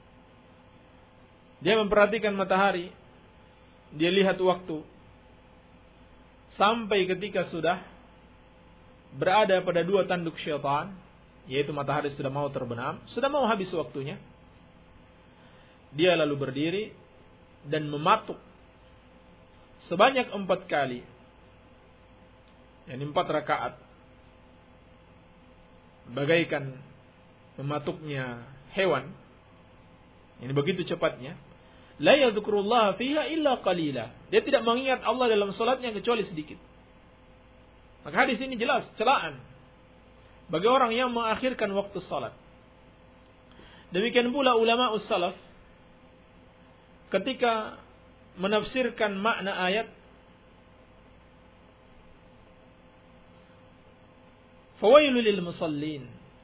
Dia memperhatikan matahari, dia lihat waktu, sampai ketika sudah berada pada dua tanduk syaitan, yaitu matahari sudah mau terbenam, sudah mau habis waktunya. Dia lalu berdiri dan mematuk sebanyak empat kali, yakni empat rakaat, bagaikan mematuknya hewan, Ini begitu cepatnya. La yadhkurullah fiha illa qalila. Dia tidak mengingat Allah dalam salatnya kecuali sedikit. Maka hadis ini jelas celaan bagi orang yang mengakhirkan waktu salat. Demikian pula ulama ussalaf ketika menafsirkan makna ayat fawailul lil musallin.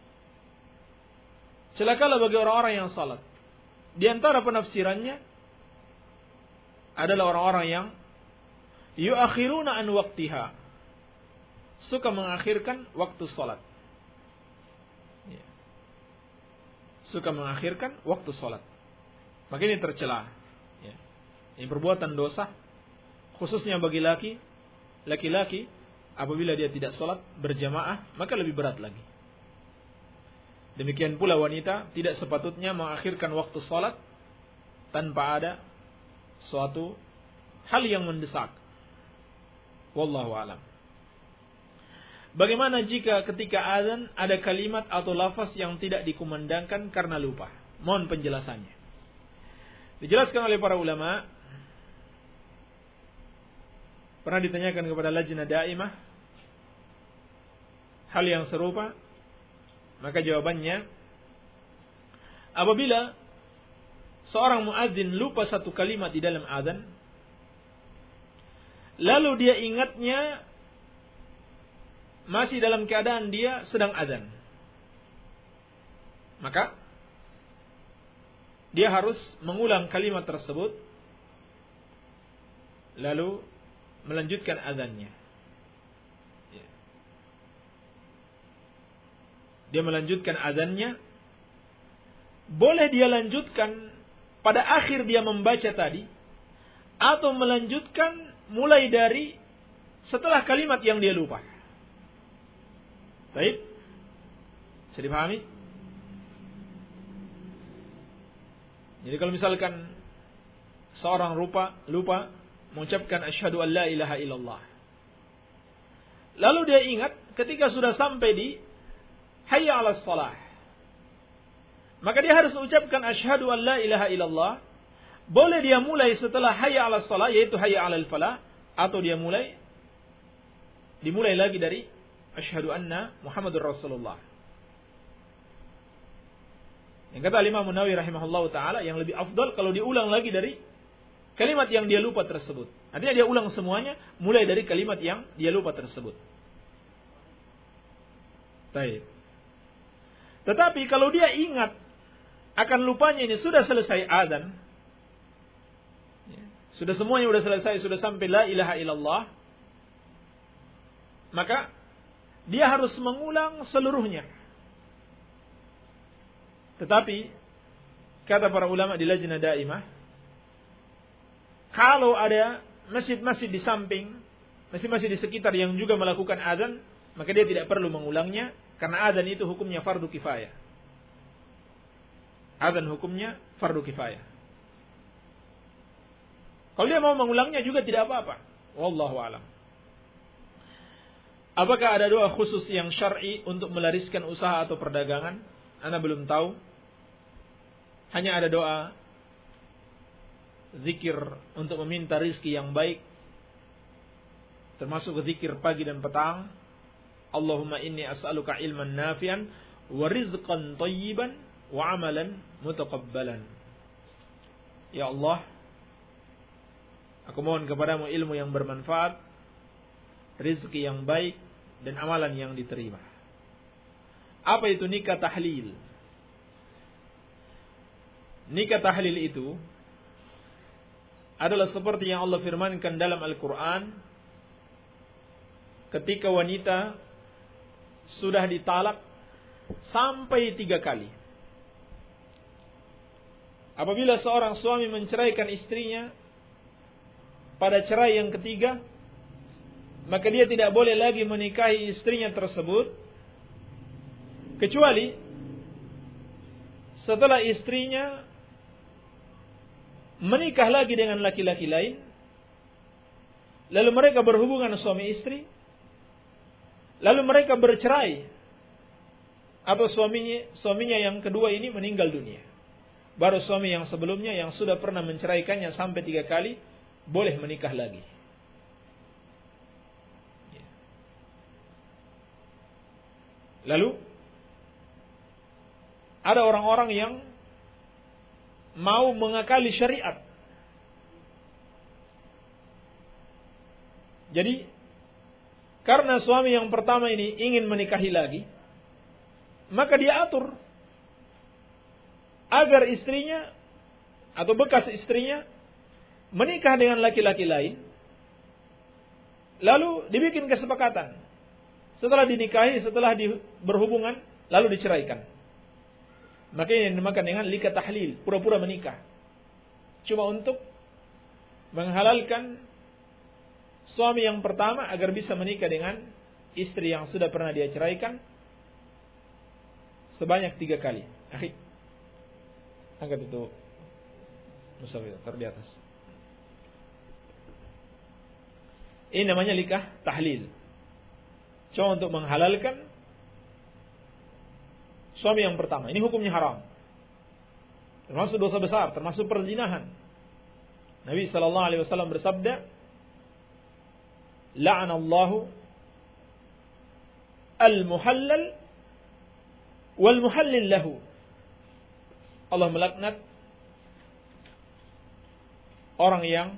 Celakalah bagi orang-orang yang salat. Di antara penafsirannya adalah orang-orang yang yuakhiruna an waqtiha, suka mengakhirkan waktu salat. Ya. Suka mengakhirkan waktu salat. Maka ini tercela. Ya. Ini perbuatan dosa, khususnya bagi laki, laki-laki apabila dia tidak salat berjamaah, maka lebih berat lagi. Demikian pula wanita tidak sepatutnya mengakhirkan waktu salat tanpa ada suatu hal yang mendesak. Wallahu a'lam. Bagaimana jika ketika azan ada kalimat atau lafaz yang tidak dikumandangkan karena lupa? Mohon penjelasannya. Dijelaskan oleh para ulama. Pernah ditanyakan kepada Lajnah Daimah hal yang serupa. Maka jawabannya, apabila seorang muadzin lupa satu kalimat di dalam azan, lalu dia ingatnya masih dalam keadaan dia sedang azan, maka dia harus mengulang kalimat tersebut lalu melanjutkan azannya. Dia melanjutkan azannya. Boleh dia lanjutkan pada akhir dia membaca tadi, atau melanjutkan mulai dari setelah kalimat yang dia lupa. Baik? Bisa dipahami? Jadi kalau misalkan seorang lupa lupa mengucapkan asyhadu an la ilaha illallah, lalu dia ingat ketika sudah sampai di hayya 'alas shalah, maka dia harus ucapkan asyhadu an la ilaha illallah. Boleh dia mulai setelah hayya 'alas shalah, yaitu hayya 'alal falah, atau dia mulai dimulai lagi dari asyhadu anna Muhammadur Rasulullah. Yang kata Imam Nawawi rahimahullahu taala, yang lebih afdal kalau diulang lagi dari kalimat yang dia lupa tersebut. Artinya dia ulang semuanya mulai dari kalimat yang dia lupa tersebut. Baik. Tetapi kalau dia ingat akan lupanya ini sudah selesai azan, ya, sudah semuanya sudah selesai, sudah sampai la ilaha illallah, maka dia harus mengulang seluruhnya. Tetapi kata para ulama di Lajnah Daimah, kalau ada masjid-masjid di samping, masjid-masjid di sekitar yang juga melakukan azan, maka dia tidak perlu mengulangnya. Karena azan itu hukumnya fardu kifayah. Azan hukumnya fardu kifayah. Kalau dia mau mengulangnya juga tidak apa-apa. Wallahu a'lam. Apakah ada doa khusus yang syar'i untuk melariskan usaha atau perdagangan? Ana belum tahu. Hanya ada doa zikir untuk meminta rizki yang baik, termasuk zikir pagi dan petang. Allahumma inni as'aluka ilman nafi'an wa rizqan thayyiban wa amalan mutaqabbalan. Ya Allah, aku mohon kepadamu ilmu yang bermanfaat, rizki yang baik, dan amalan yang diterima. Apa itu nikah tahlil? Nikah tahlil itu adalah seperti yang Allah firmankan dalam Al-Quran, ketika wanita sudah ditalak sampai tiga kali. Apabila seorang suami menceraikan istrinya pada cerai yang ketiga, maka dia tidak boleh lagi menikahi istrinya tersebut, kecuali setelah istrinya menikah lagi dengan laki-laki lain, lalu mereka berhubungan suami istri, lalu mereka bercerai, atau suaminya suaminya yang kedua ini meninggal dunia. baru suami yang sebelumnya yang sudah pernah menceraikannya sampai tiga kali boleh menikah lagi. Lalu ada orang-orang yang mau mengakali syariat. Jadi karena suami yang pertama ini ingin menikahi lagi, maka dia atur agar istrinya atau bekas istrinya menikah dengan laki-laki lain, lalu dibikin kesepakatan. Setelah dinikahi, setelah di, berhubungan, lalu diceraikan. Maka ini dinamakan dengan lika tahlil, pura-pura menikah. Cuma untuk menghalalkan suami yang pertama agar bisa menikah dengan istri yang sudah pernah dia ceraikan sebanyak tiga kali. Akhi, angkat itu mushaf itu, taruh di atas. Ini namanya likah tahlil. Cuma untuk menghalalkan suami yang pertama. Ini hukumnya haram. Termasuk dosa besar, termasuk perzinahan. Nabi sallallahu alaihi wasallam bersabda, "La'anallahu al-muhallal wal muhallil lahu." Allah melaknat orang yang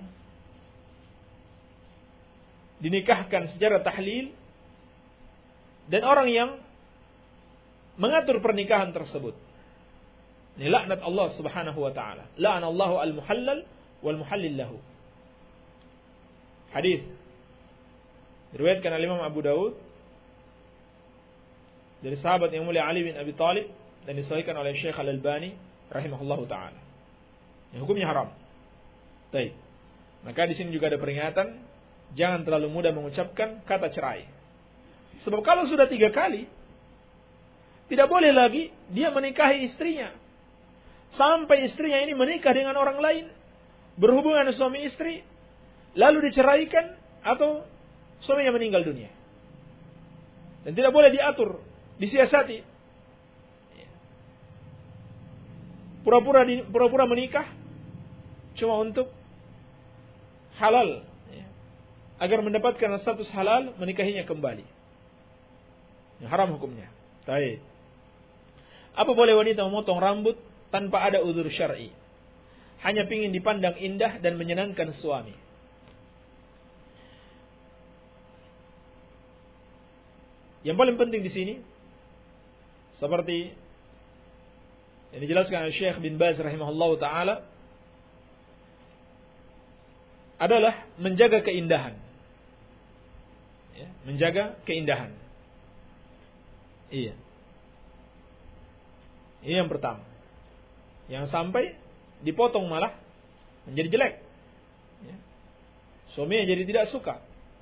dinikahkan secara tahlil dan orang yang mengatur pernikahan tersebut. Ini laknat Allah Subhanahu wa taala. La'anallahu al-muhallal wal muhallil lahu. Hadis diriwayatkan oleh Imam Abu Daud dari sahabat yang mulia Ali bin Abi Thalib dan disahihkan oleh Syekh Al-Albani rahimahullahu taala. Ini hukumnya haram. Baik. Maka di sini juga ada peringatan, jangan terlalu mudah mengucapkan kata cerai. Sebab kalau sudah tiga kali, tidak boleh lagi dia menikahi istrinya. Sampai istrinya ini menikah dengan orang lain, berhubungan suami istri, lalu diceraikan atau suaminya meninggal dunia. Dan tidak boleh diatur, disiasati. Pura-pura pura-pura menikah cuma untuk halal, agar mendapatkan status halal, menikahinya kembali. Yang haram hukumnya. Baik. Apa boleh wanita memotong rambut tanpa ada uzur syar'i? Hanya pingin dipandang indah dan menyenangkan suami. Yang paling penting di sini, seperti yang dijelaskan oleh Syekh bin Baz rahimahullahu taala, adalah menjaga keindahan. Ya, menjaga keindahan. Iya. Ini yang pertama. Yang sampai dipotong malah menjadi jelek. Ya. Suaminya jadi tidak suka.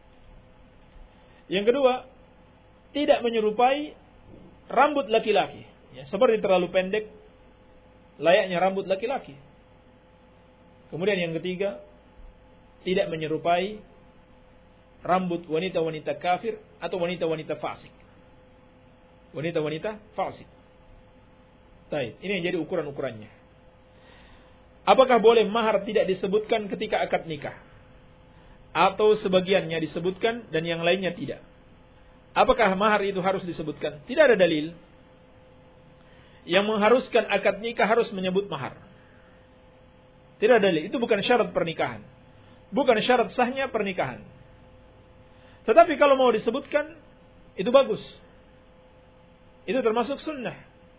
Yang kedua, tidak menyerupai rambut laki-laki. Ya, seperti terlalu pendek, layaknya rambut laki-laki. Kemudian yang ketiga, tidak menyerupai rambut wanita-wanita kafir atau wanita-wanita fasik. Wanita-wanita fasik. Baik, ini yang jadi ukuran-ukurannya. Apakah boleh mahar tidak disebutkan ketika akad nikah? Atau sebagiannya disebutkan dan yang lainnya tidak? Apakah mahar itu harus disebutkan? Tidak ada dalil yang mengharuskan akad nikah harus menyebut mahar. Tidak ada dalil. Itu bukan syarat pernikahan. Bukan syarat sahnya pernikahan. Tetapi kalau mau disebutkan, itu bagus. Itu termasuk sunnah.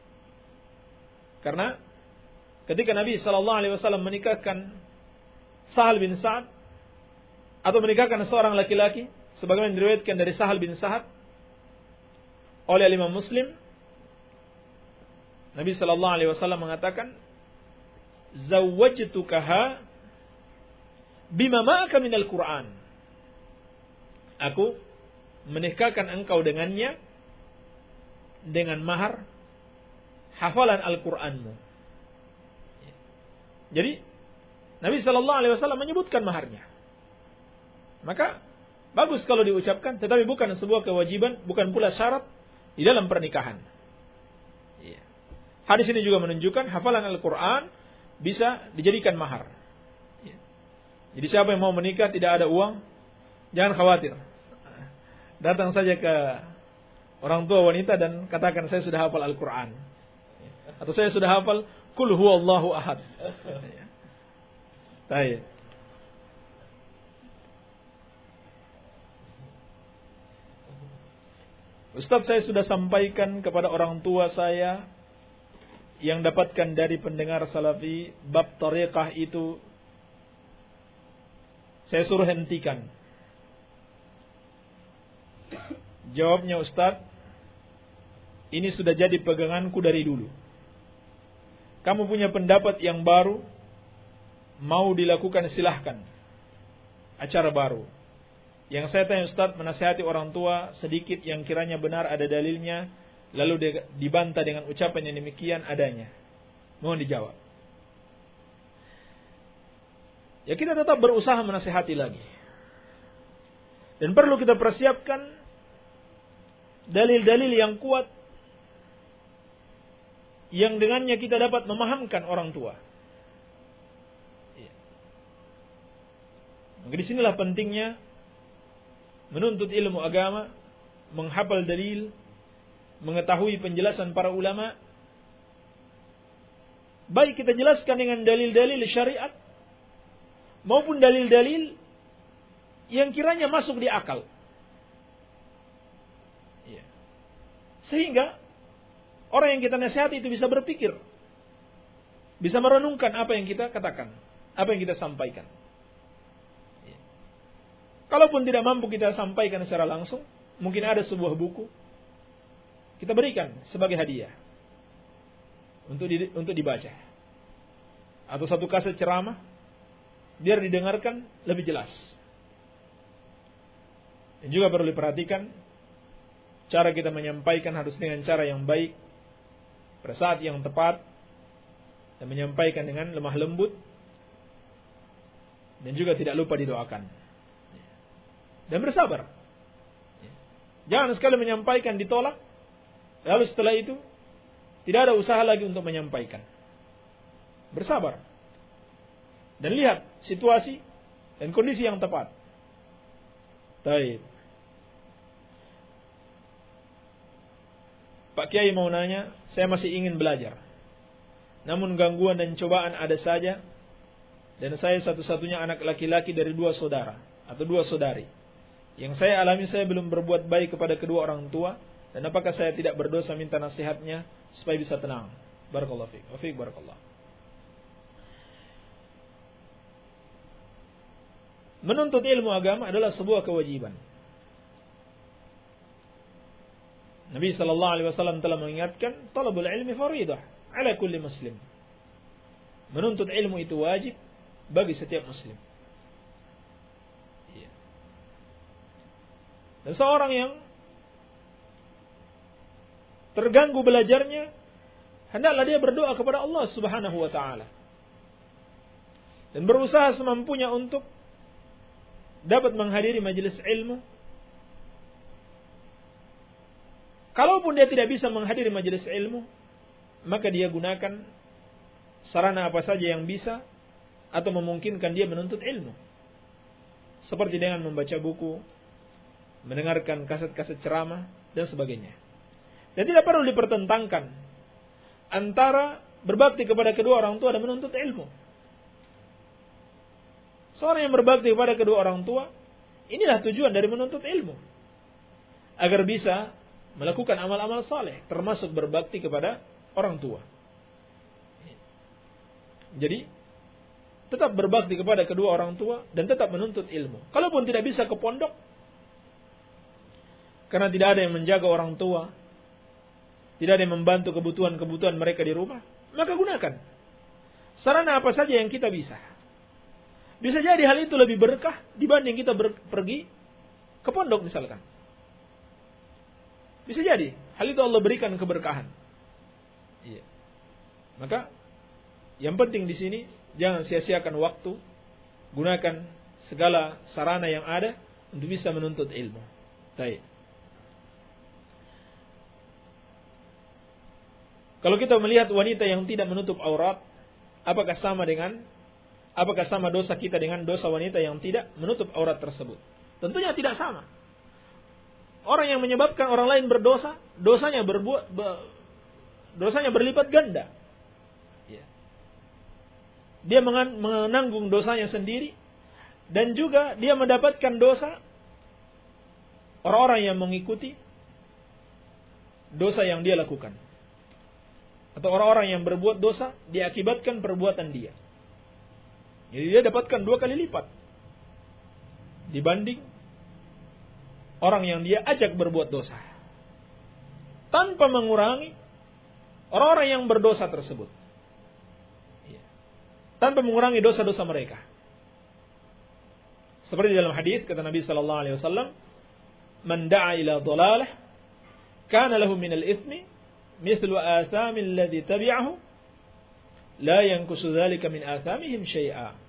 Karena ketika Nabi sallallahu alaihi wasallam menikahkan Sahal bin Sa'ad atau menikahkan seorang laki-laki sebagaimana diriwayatkan dari Sahal bin Sa'ad oleh Imam Muslim, Nabi sallallahu alaihi wasallam mengatakan, "Zawwajtukaha bima ma'aka minal Qur'an." Aku menikahkan engkau dengannya dengan mahar hafalan Al-Qur'anmu. Jadi Nabi sallallahu alaihi wasallam menyebutkan maharnya. Maka bagus kalau diucapkan, tetapi bukan sebuah kewajiban, bukan pula syarat di dalam pernikahan. Hadis ini juga menunjukkan hafalan Al-Qur'an bisa dijadikan mahar. Jadi siapa yang mau menikah tidak ada uang, jangan khawatir. Datang saja ke orang tua wanita dan katakan saya sudah hafal Al-Quran. Atau saya sudah hafal Qul huwallahu ahad. Baik. Ustaz, saya sudah sampaikan kepada orang tua saya yang dapatkan dari pendengar salafi bab tariqah itu, saya suruh hentikan. Jawabnya, Ustaz, ini sudah jadi peganganku dari dulu. Kamu punya pendapat yang baru, mau dilakukan silahkan. Acara baru. Yang saya tanya, Ustaz, menasihati orang tua sedikit yang kiranya benar ada dalilnya, lalu dibantah dengan ucapan yang demikian adanya. Mohon dijawab. Ya, kita tetap berusaha menasihati lagi. Dan perlu kita persiapkan dalil-dalil yang kuat yang dengannya kita dapat memahamkan orang tua. Maka disinilah pentingnya menuntut ilmu agama, menghafal dalil, mengetahui penjelasan para ulama. Baik kita jelaskan dengan dalil-dalil syariat maupun dalil-dalil yang kiranya masuk di akal. Ya. Sehingga orang yang kita nasihati itu bisa berpikir, bisa merenungkan apa yang kita katakan, apa yang kita sampaikan. Kalaupun tidak mampu kita sampaikan secara langsung, mungkin ada sebuah buku kita berikan sebagai hadiah untuk di, untuk dibaca, atau satu kaset ceramah biar didengarkan lebih jelas. Dan juga perlu diperhatikan cara kita menyampaikan harus dengan cara yang baik, pada saat yang tepat, dan menyampaikan dengan lemah lembut, dan juga tidak lupa didoakan. Dan bersabar. Jangan sekali menyampaikan ditolak, lalu setelah itu tidak ada usaha lagi untuk menyampaikan. Bersabar. Dan lihat situasi dan kondisi yang tepat. Baik. Pak Kiai mau nanya, saya masih ingin belajar. Namun gangguan dan cobaan ada saja, dan saya satu-satunya anak laki-laki dari dua saudara atau dua saudari. Yang saya alami, saya belum berbuat baik kepada kedua orang tua, dan apakah saya tidak berdosa minta nasihatnya supaya bisa tenang. Barakallahu fiik. Wa fiik barakallah. Menuntut ilmu agama adalah sebuah kewajiban. Nabi sallallahu alaihi wasallam telah mengingatkan, talabul ilmi fariidah ala kulli muslim. Menuntut ilmu itu wajib bagi setiap muslim. Dan seorang yang terganggu belajarnya, hendaklah dia berdoa kepada Allah Subhanahu wa taala dan berusaha semampunya untuk dapat menghadiri majelis ilmu. Kalaupun dia tidak bisa menghadiri majelis ilmu, maka dia gunakan sarana apa saja yang bisa atau memungkinkan dia menuntut ilmu, seperti dengan membaca buku, mendengarkan kaset-kaset ceramah, dan sebagainya. Dan tidak perlu dipertentangkan antara berbakti kepada kedua orang tua dan menuntut ilmu. Seorang yang berbakti kepada kedua orang tua, inilah tujuan dari menuntut ilmu, agar bisa melakukan amal-amal saleh, termasuk berbakti kepada orang tua. Jadi, tetap berbakti kepada kedua orang tua dan tetap menuntut ilmu. Kalaupun tidak bisa ke pondok, karena tidak ada yang menjaga orang tua, tidak ada yang membantu kebutuhan-kebutuhan mereka di rumah, maka gunakan sarana apa saja yang kita bisa. Bisa jadi hal itu lebih berkah dibanding kita ber- pergi ke pondok misalkan. Bisa jadi hal itu Allah berikan keberkahan. Iya. Maka yang penting di sini jangan sia-siakan waktu, gunakan segala sarana yang ada untuk bisa menuntut ilmu. Baik. Kalau kita melihat wanita yang tidak menutup aurat, apakah sama dengan apakah sama dosa kita dengan dosa wanita yang tidak menutup aurat tersebut? Tentunya tidak sama. Orang yang menyebabkan orang lain berdosa, dosanya berbuat be, dosanya berlipat ganda. Ya. Dia menanggung dosanya sendiri dan juga dia mendapatkan dosa orang-orang yang mengikuti dosa yang dia lakukan. Atau orang-orang yang berbuat dosa diakibatkan perbuatan dia. Jadi dia dapatkan dua kali lipat dibanding orang yang dia ajak berbuat dosa, tanpa mengurangi orang-orang yang berdosa tersebut, tanpa mengurangi dosa-dosa mereka. Seperti dalam hadis kata Nabi sallallahu alaihi wasallam, "Man da'a ila dhalalah kana lahu min al-itsmi mithlu athami alladhi tabi'ahu la yankusu dzalika min athamihim syai'a."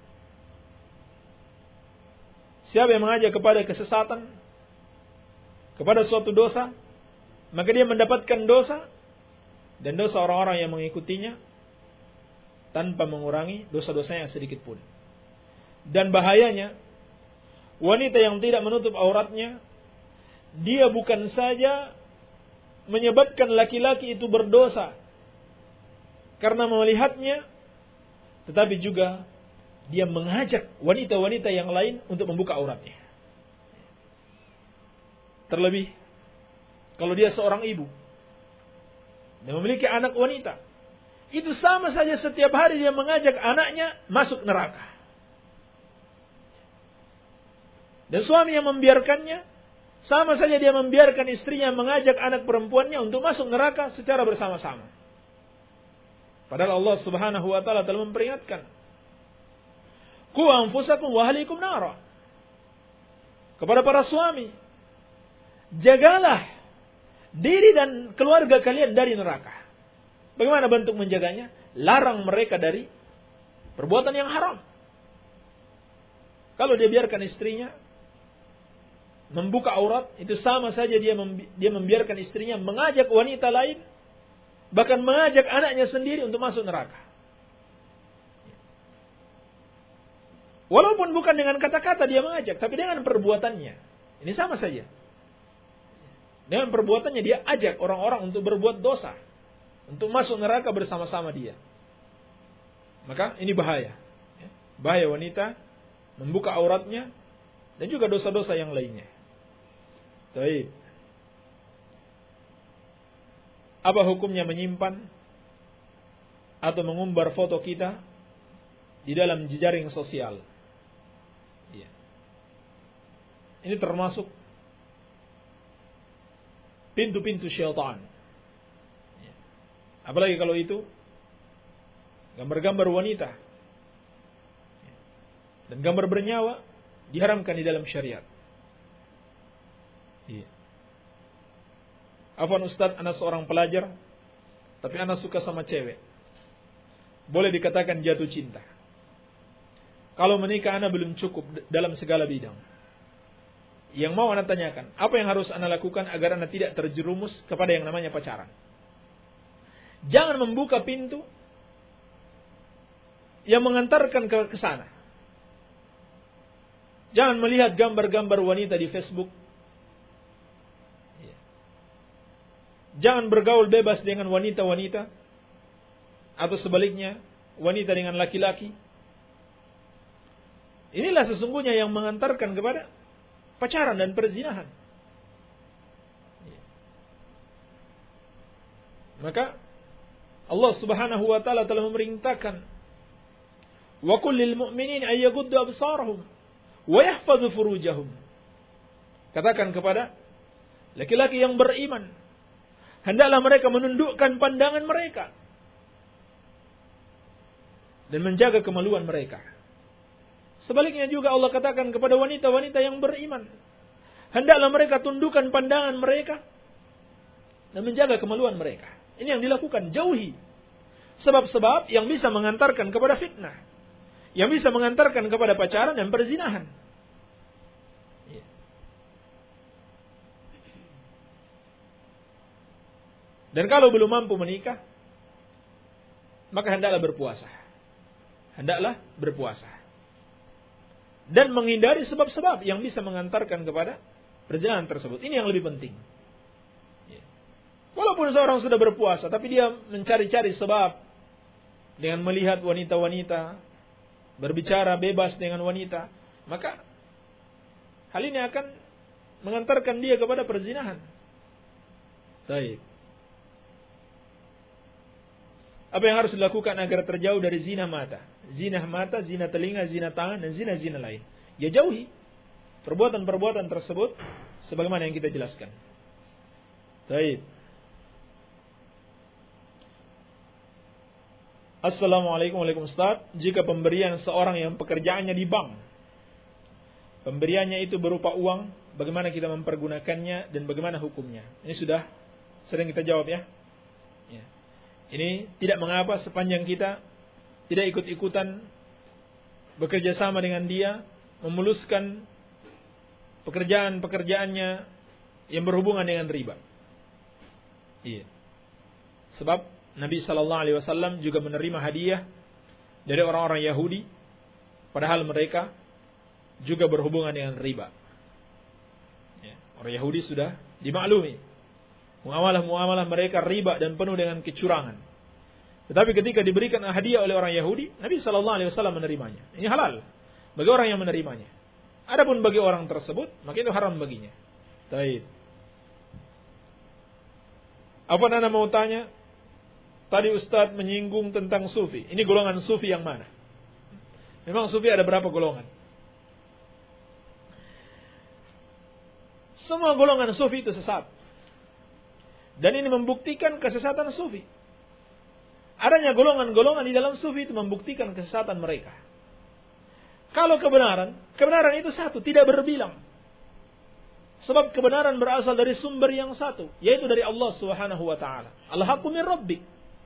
Siapa yang mengajak kepada kesesatan, kepada suatu dosa, maka dia mendapatkan dosa dan dosa orang-orang yang mengikutinya tanpa mengurangi dosa-dosanya sedikit pun. Dan bahayanya, wanita yang tidak menutup auratnya, dia bukan saja menyebabkan laki-laki itu berdosa karena melihatnya, tetapi juga dia mengajak wanita-wanita yang lain untuk membuka auratnya. Terlebih kalau dia seorang ibu dan memiliki anak wanita, itu sama saja setiap hari dia mengajak anaknya masuk neraka. Dan suami yang membiarkannya, sama saja dia membiarkan istrinya mengajak anak perempuannya untuk masuk neraka secara bersama-sama. Padahal Allah Subhanahu wa taala telah memperingatkan, "Qu anfusakum wa ahlikum nara." Kepada para suami, jagalah diri dan keluarga kalian dari neraka. Bagaimana bentuk menjaganya? Larang mereka dari perbuatan yang haram. Kalau dia biarkan istrinya membuka aurat, itu sama saja dia membi- dia membiarkan istrinya mengajak wanita lain, bahkan mengajak anaknya sendiri untuk masuk neraka. Walaupun bukan dengan kata-kata dia mengajak, tapi dengan perbuatannya. Ini sama saja. Dengan perbuatannya dia ajak orang-orang untuk berbuat dosa, untuk masuk neraka bersama-sama dia. Maka ini bahaya. Bahaya wanita membuka auratnya dan juga dosa-dosa yang lainnya. Baik. Apa hukumnya menyimpan atau mengumbar foto kita di dalam jejaring sosial? Ya. Ini termasuk pintu-pintu syaitan. Ya. Apalagi kalau itu gambar-gambar wanita. Ya. Dan gambar bernyawa diharamkan di dalam syariat. Iya. Afwan Ustaz, anak seorang pelajar, tapi anak suka sama cewek. Boleh dikatakan jatuh cinta. Kalau menikah anak belum cukup dalam segala bidang. Yang mau anak tanyakan, apa yang harus anak lakukan agar anak tidak terjerumus kepada yang namanya pacaran? Jangan membuka pintu yang mengantarkan ke, ke sana. Jangan melihat gambar-gambar wanita di Facebook. Jangan bergaul bebas dengan wanita-wanita. Atau sebaliknya, wanita dengan laki-laki. Inilah sesungguhnya yang mengantarkan kepada pacaran dan perzinahan. Maka Allah Subhanahu wa taala telah memerintahkan, "Wa qul lil mu'minin ay yaghuddu absarahum wa yahfadhu furujahum." Katakan kepada laki-laki yang beriman, hendaklah mereka menundukkan pandangan mereka dan menjaga kemaluan mereka. Sebaliknya juga Allah katakan kepada wanita-wanita yang beriman, hendaklah mereka tundukkan pandangan mereka dan menjaga kemaluan mereka. Ini yang dilakukan, jauhi sebab-sebab yang bisa mengantarkan kepada fitnah, yang bisa mengantarkan kepada pacaran dan perzinahan. Dan kalau belum mampu menikah, maka hendaklah berpuasa. hendaklah berpuasa. Dan menghindari sebab-sebab yang bisa mengantarkan kepada perjalanan tersebut. Ini yang lebih penting. Walaupun seorang sudah berpuasa, tapi dia mencari-cari sebab dengan melihat wanita-wanita, berbicara bebas dengan wanita, maka hal ini akan mengantarkan dia kepada perzinahan. Baik. Apa yang harus dilakukan agar terjauh dari zina mata? Zina mata, zina telinga, zina tangan, dan zina-zina lain. Ya jauhi perbuatan-perbuatan tersebut sebagaimana yang kita jelaskan. Baik. Assalamualaikum warahmatullahi wabarakatuh. Jika pemberian seorang yang pekerjaannya di bank, pemberiannya itu berupa uang, bagaimana kita mempergunakannya dan bagaimana hukumnya? Ini sudah sering kita jawab ya. Ya. Ini tidak mengapa sepanjang kita tidak ikut-ikutan bekerja sama dengan dia, memuluskan pekerjaan-pekerjaannya yang berhubungan dengan riba. Iya. Sebab Nabi Shallallahu Alaihi Wasallam juga menerima hadiah dari orang-orang Yahudi, padahal mereka juga berhubungan dengan riba. Ya, orang Yahudi sudah dimaklumi muamalah-muamalah mereka riba dan penuh dengan kecurangan. Tetapi ketika diberikan hadiah oleh orang Yahudi, Nabi Shallallahu Alaihi Wasallam menerimanya. Ini halal bagi orang yang menerimanya. Adapun bagi orang tersebut, maka itu haram baginya. Baik. Apa Anda mau tanya? Tadi Ustadz menyinggung tentang sufi. Ini golongan sufi yang mana? Memang sufi ada berapa golongan? Semua golongan sufi itu sesat. Dan ini membuktikan kesesatan sufi. Adanya golongan-golongan di dalam sufi itu membuktikan kesesatan mereka. Kalau kebenaran, kebenaran itu satu, tidak berbilang. Sebab kebenaran berasal dari sumber yang satu, yaitu dari Allah Subhanahu wa taala. Al-haqqu min rabbik.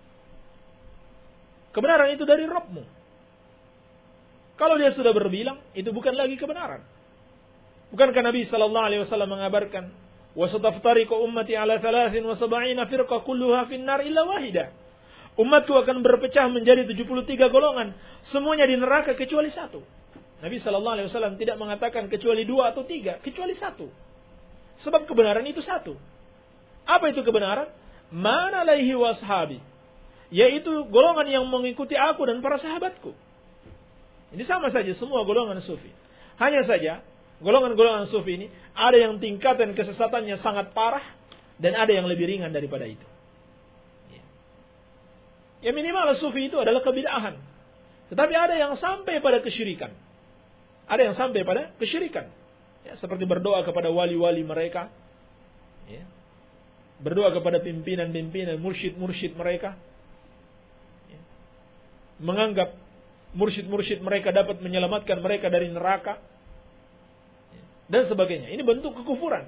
Kebenaran itu dari Rabbmu. Kalau dia sudah berbilang, itu bukan lagi kebenaran. Bukankah Nabi Sallallahu Alaihi Wasallam mengabarkan, "Wasataftariqu ummati ala thalathin wa sab'ina firqa kulluha finnar illa wahidah." Umatku akan berpecah menjadi tujuh puluh tiga golongan, semuanya di neraka kecuali satu. Nabi Sallallahu Alaihi Wasallam tidak mengatakan kecuali dua atau tiga, kecuali satu. Sebab kebenaran itu satu. Apa itu kebenaran? Man alaihi washabi. Yaitu golongan yang mengikuti aku dan para sahabatku. Ini sama saja semua golongan sufi. Hanya saja golongan-golongan sufi ini ada yang tingkatan kesesatannya sangat parah dan ada yang lebih ringan daripada itu. Ya minimal sufi itu adalah kebid'ahan. Tetapi ada yang sampai pada kesyirikan. Ada yang sampai pada kesyirikan. Ya, seperti berdoa kepada wali-wali mereka. Ya. Berdoa kepada pimpinan-pimpinan, mursyid-mursyid mereka. Menganggap mursyid-mursyid mereka dapat menyelamatkan mereka dari neraka dan sebagainya. Ini bentuk kekufuran.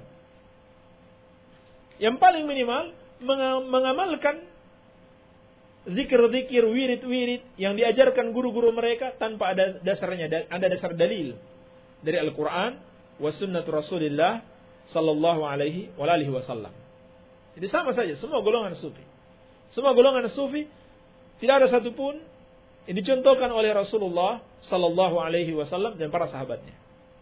Yang paling minimal mengamalkan zikir-zikir, wirid-wirid yang diajarkan guru-guru mereka tanpa ada dasarnya, ada dasar dalil dari Al-Quran wa sunnatu Rasulillah sallallahu alaihi wa alihi wasallam. Jadi sama saja semua golongan sufi. Semua golongan sufi tidak ada satupun yang dicontohkan oleh Rasulullah sallallahu alaihi wasallam dan para sahabatnya.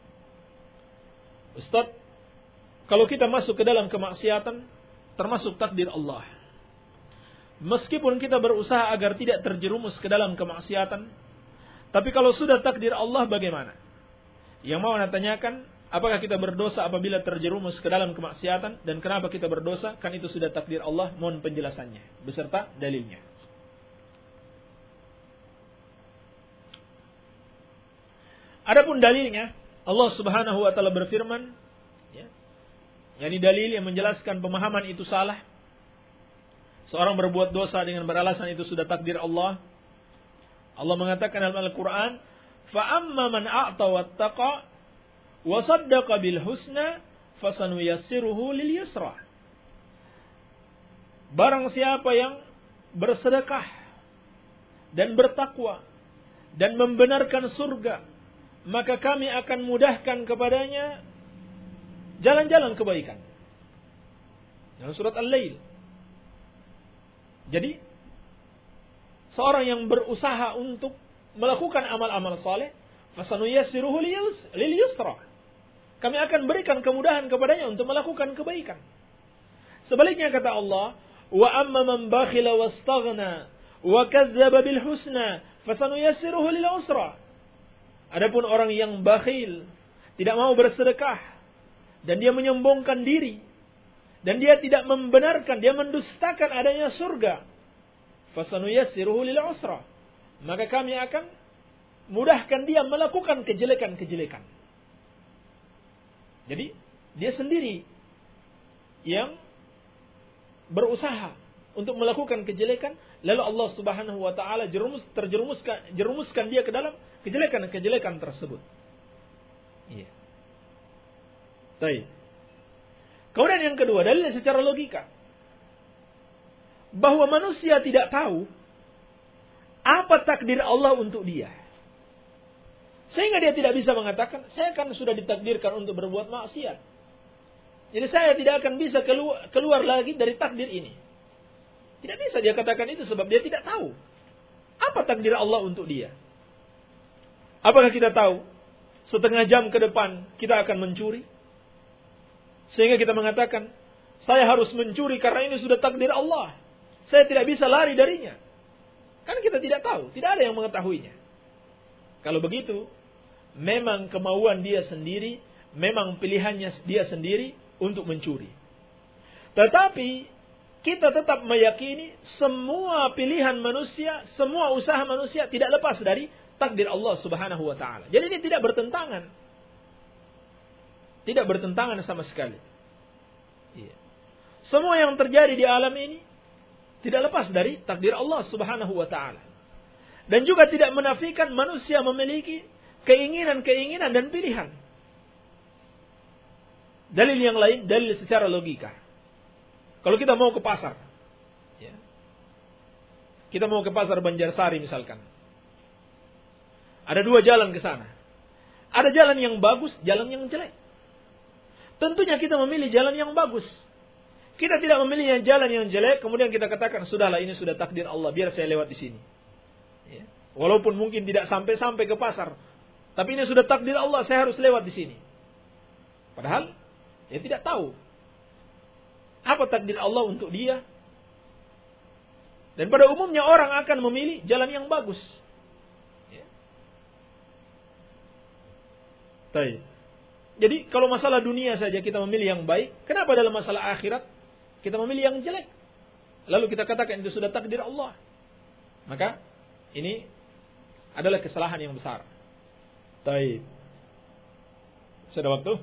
Ustaz, kalau kita masuk ke dalam kemaksiatan, termasuk takdir Allah. Meskipun kita berusaha agar tidak terjerumus ke dalam kemaksiatan, tapi kalau sudah takdir Allah bagaimana? Yang mau Anda tanyakan, apakah kita berdosa apabila terjerumus ke dalam kemaksiatan dan kenapa kita berdosa? Kan itu sudah takdir Allah, mohon penjelasannya beserta dalilnya. Adapun dalilnya, Allah Subhanahu wa taala berfirman, ya. Yani dalil yang menjelaskan pemahaman itu salah. Seorang berbuat dosa dengan beralasan itu sudah takdir Allah. Allah mengatakan dalam Al-Qur'an, "Fa amma man a'ta wattaqa wa saddaqa bil husna fasanuyassiruhu lil yusra." Barang siapa yang bersedekah dan bertakwa dan membenarkan surga, maka kami akan mudahkan kepadanya jalan-jalan kebaikan. Dalam surat Al-Lail. Jadi, seorang yang berusaha untuk melakukan amal-amal saleh, fasanuyassiruhu lil yusra. Kami akan berikan kemudahan kepadanya untuk melakukan kebaikan. Sebaliknya kata Allah, wa amma man bakhila wastaghna wa kadzdzaba bil husna fasanuyassiruhu lil usra. Adapun orang yang bakhil, tidak mau bersedekah, dan dia menyombongkan diri, dan dia tidak membenarkan, dia mendustakan adanya surga, fasanuyassiruhu lil usra, maka kami akan mudahkan dia melakukan kejelekan-kejelekan. Jadi dia sendiri yang berusaha untuk melakukan kejelekan, lalu Allah Subhanahu wa taala jerumus terjerumuskan jerumuskan dia ke dalam kejelekan-kejelekan tersebut. Iya. Baik. Kemudian yang kedua, dalil secara logika bahwa manusia tidak tahu apa takdir Allah untuk dia. Sehingga dia tidak bisa mengatakan, saya kan sudah ditakdirkan untuk berbuat maksiat. Jadi saya tidak akan bisa keluar, keluar lagi dari takdir ini. Tidak bisa dia katakan itu sebab dia tidak tahu apa takdir Allah untuk dia. Apakah kita tahu setengah jam ke depan kita akan mencuri? Sehingga kita mengatakan, saya harus mencuri karena ini sudah takdir Allah. Saya tidak bisa lari darinya. Kan kita tidak tahu, tidak ada yang mengetahuinya. Kalau begitu, memang kemauan dia sendiri, memang pilihannya dia sendiri untuk mencuri. Tetapi kita tetap meyakini semua pilihan manusia, semua usaha manusia tidak lepas dari takdir Allah Subhanahu wa taala. Jadi ini tidak bertentangan. Tidak bertentangan sama sekali. Iya. Semua yang terjadi di alam ini tidak lepas dari takdir Allah Subhanahu wa taala. Dan juga tidak menafikan manusia memiliki keinginan-keinginan dan pilihan. Dalil yang lain, dalil secara logika. Kalau kita mau ke pasar, ya, kita mau ke pasar Banjarsari misalkan, ada dua jalan ke sana. Ada jalan yang bagus, jalan yang jelek. Tentunya kita memilih jalan yang bagus. Kita tidak memilih yang jalan yang jelek, kemudian kita katakan, sudahlah ini sudah takdir Allah, biar saya lewat di sini. Ya. Walaupun mungkin tidak sampai-sampai ke pasar, tapi ini sudah takdir Allah, saya harus lewat di sini. Padahal dia tidak tahu apa takdir Allah untuk dia. Dan pada umumnya orang akan memilih jalan yang bagus. Ya. Baik. Jadi kalau masalah dunia saja kita memilih yang baik, kenapa dalam masalah akhirat kita memilih yang jelek? Lalu kita katakan itu sudah takdir Allah. Maka ini adalah kesalahan yang besar. Baik. Sudah waktu?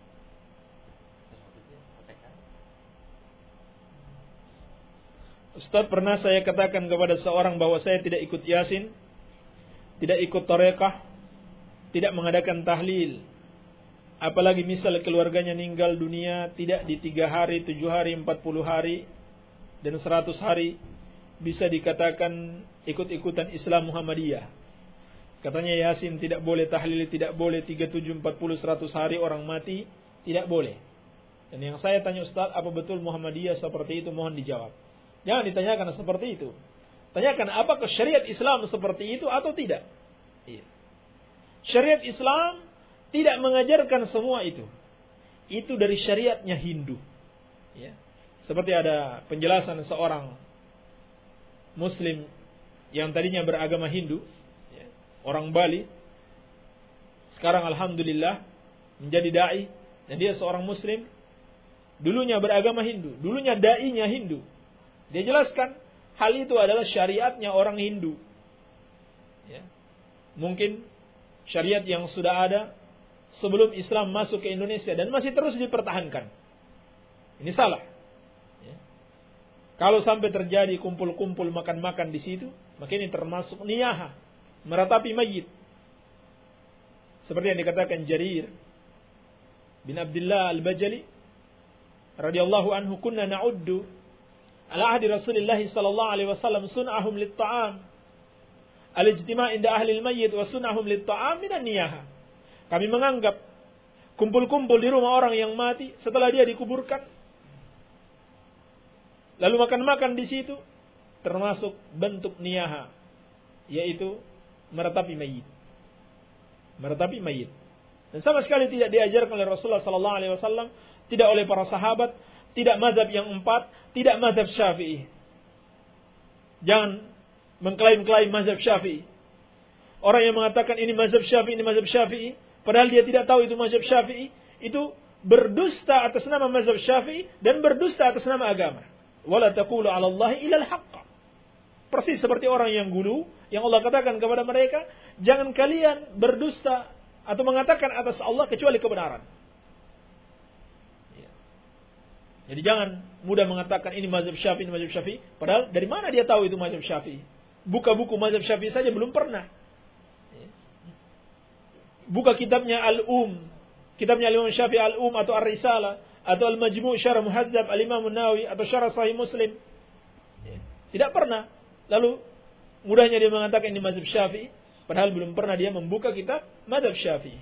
Ustaz, pernah saya katakan kepada seorang bahwa saya tidak ikut yasin, tidak ikut tarekah, tidak mengadakan tahlil. Apalagi misal keluarganya meninggal dunia tidak di tiga hari, tujuh hari, empat puluh hari, dan seratus hari, bisa dikatakan ikut-ikutan Islam Muhammadiyah. Katanya yasin tidak boleh, tahlil tidak boleh, tiga, tujuh, empat puluh, seratus hari orang mati tidak boleh. Dan yang saya tanya Ustaz, apa betul Muhammadiyah seperti itu? Mohon dijawab. Jangan ditanyakan seperti itu. Tanyakan apakah syariat Islam seperti itu atau tidak. Iya. Syariat Islam tidak mengajarkan semua itu. Itu dari syariatnya Hindu. Ya. Seperti ada penjelasan seorang Muslim yang tadinya beragama Hindu, ya, orang Bali, sekarang alhamdulillah menjadi dai, dan dia seorang Muslim. Dulunya beragama Hindu, dulunya dai-nya Hindu. Dia jelaskan hal itu adalah syariatnya orang Hindu. Ya. Mungkin syariat yang sudah ada sebelum Islam masuk ke Indonesia dan masih terus dipertahankan. Ini salah. Ya. Kalau sampai terjadi kumpul-kumpul makan-makan di situ, maka ini termasuk niyaha, meratapi mayit. Seperti yang dikatakan Jarir bin Abdullah Al-Bajali radhiyallahu anhu, kunna na'uddu ala ahdi Rasulillah sallallahu alaihi wasallam sun'ahum lit-ta'am al-ijtima' inda ahli al-mayyit wa sun'ahum lit-ta'am min an-niyaha. Kami menganggap kumpul-kumpul di rumah orang yang mati setelah dia dikuburkan, lalu makan-makan di situ, termasuk bentuk niyaha, yaitu meratapi mayit. Meratapi mayit. Dan sama sekali tidak diajarkan oleh Rasulullah sallallahu alaihi wasallam, tidak oleh para sahabat, tidak mazhab yang empat, tidak mazhab Syafi'i. Jangan mengklaim-klaim mazhab Syafi'i. Orang yang mengatakan ini mazhab Syafi'i, ini mazhab Syafi'i, padahal dia tidak tahu itu mazhab Syafi'i, itu berdusta atas nama mazhab Syafi'i dan berdusta atas nama agama. Wala taqulu 'ala Allahi illa al-haqq. Persis seperti orang yang gulu, yang Allah katakan kepada mereka, jangan kalian berdusta atau mengatakan atas Allah kecuali kebenaran. Jadi jangan mudah mengatakan ini mazhab Syafi'i, ini mazhab Syafi'i, padahal dari mana dia tahu itu mazhab Syafi'i? Buka buku mazhab Syafi'i saja belum pernah. Buka kitabnya Al-Um, kitabnya Al-Imam Syafi'i Al-Um atau Ar-Risalah atau Al-Majmu' Syarah Muhadzab Al-Imam An-Nawawi atau Syarah Sahih Muslim. Tidak pernah. Lalu mudahnya dia mengatakan ini mazhab Syafi'i, padahal belum pernah dia membuka kitab mazhab Syafi'i.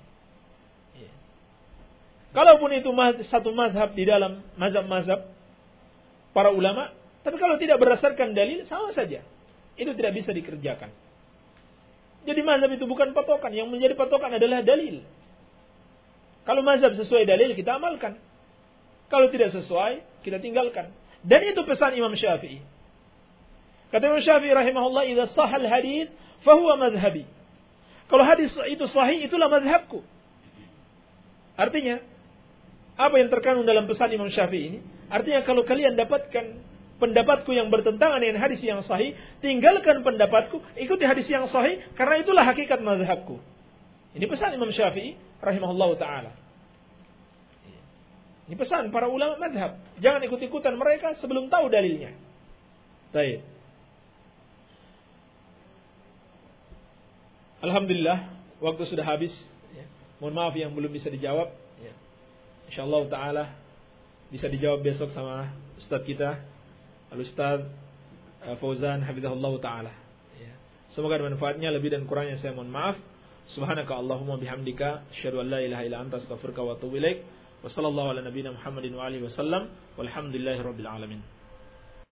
Kalaupun itu satu mazhab di dalam mazhab-mazhab para ulama, tapi kalau tidak berdasarkan dalil, sama saja. Itu tidak bisa dikerjakan. Jadi mazhab itu bukan patokan. Yang menjadi patokan adalah dalil. Kalau mazhab sesuai dalil, kita amalkan. Kalau tidak sesuai, kita tinggalkan. Dan itu pesan Imam Syafi'i. Kata Imam Syafi'i rahimahullah, "Idza sahal hadits, fahuwa madhhabi." Kalau hadis itu sahih, itulah mazhabku. Artinya, apa yang terkandung dalam pesan Imam Syafi'i ini? Artinya kalau kalian dapatkan pendapatku yang bertentangan dengan hadis yang sahih, tinggalkan pendapatku, ikuti hadis yang sahih, karena itulah hakikat mazhabku. Ini pesan Imam Syafi'i rahimahullah ta'ala. Ini pesan para ulama mazhab. Jangan ikut-ikutan mereka sebelum tahu dalilnya. Baik. Alhamdulillah, waktu sudah habis. Mohon maaf yang belum bisa dijawab. InsyaAllah ta'ala bisa dijawab besok sama Ustaz kita, Al-Ustaz Fauzan Hafizahullah ta'ala. Semoga ada manfaatnya. Lebih dan kurangnya saya mohon maaf. Subhanaka Allahumma bihamdika asyhadu an la ilaha illa anta astaghfiruka wa atubu ilaik. Wa sallallahu ala nabiyyina Muhammadin wa alihi wasallam. Walhamdulillahirabbil alamin.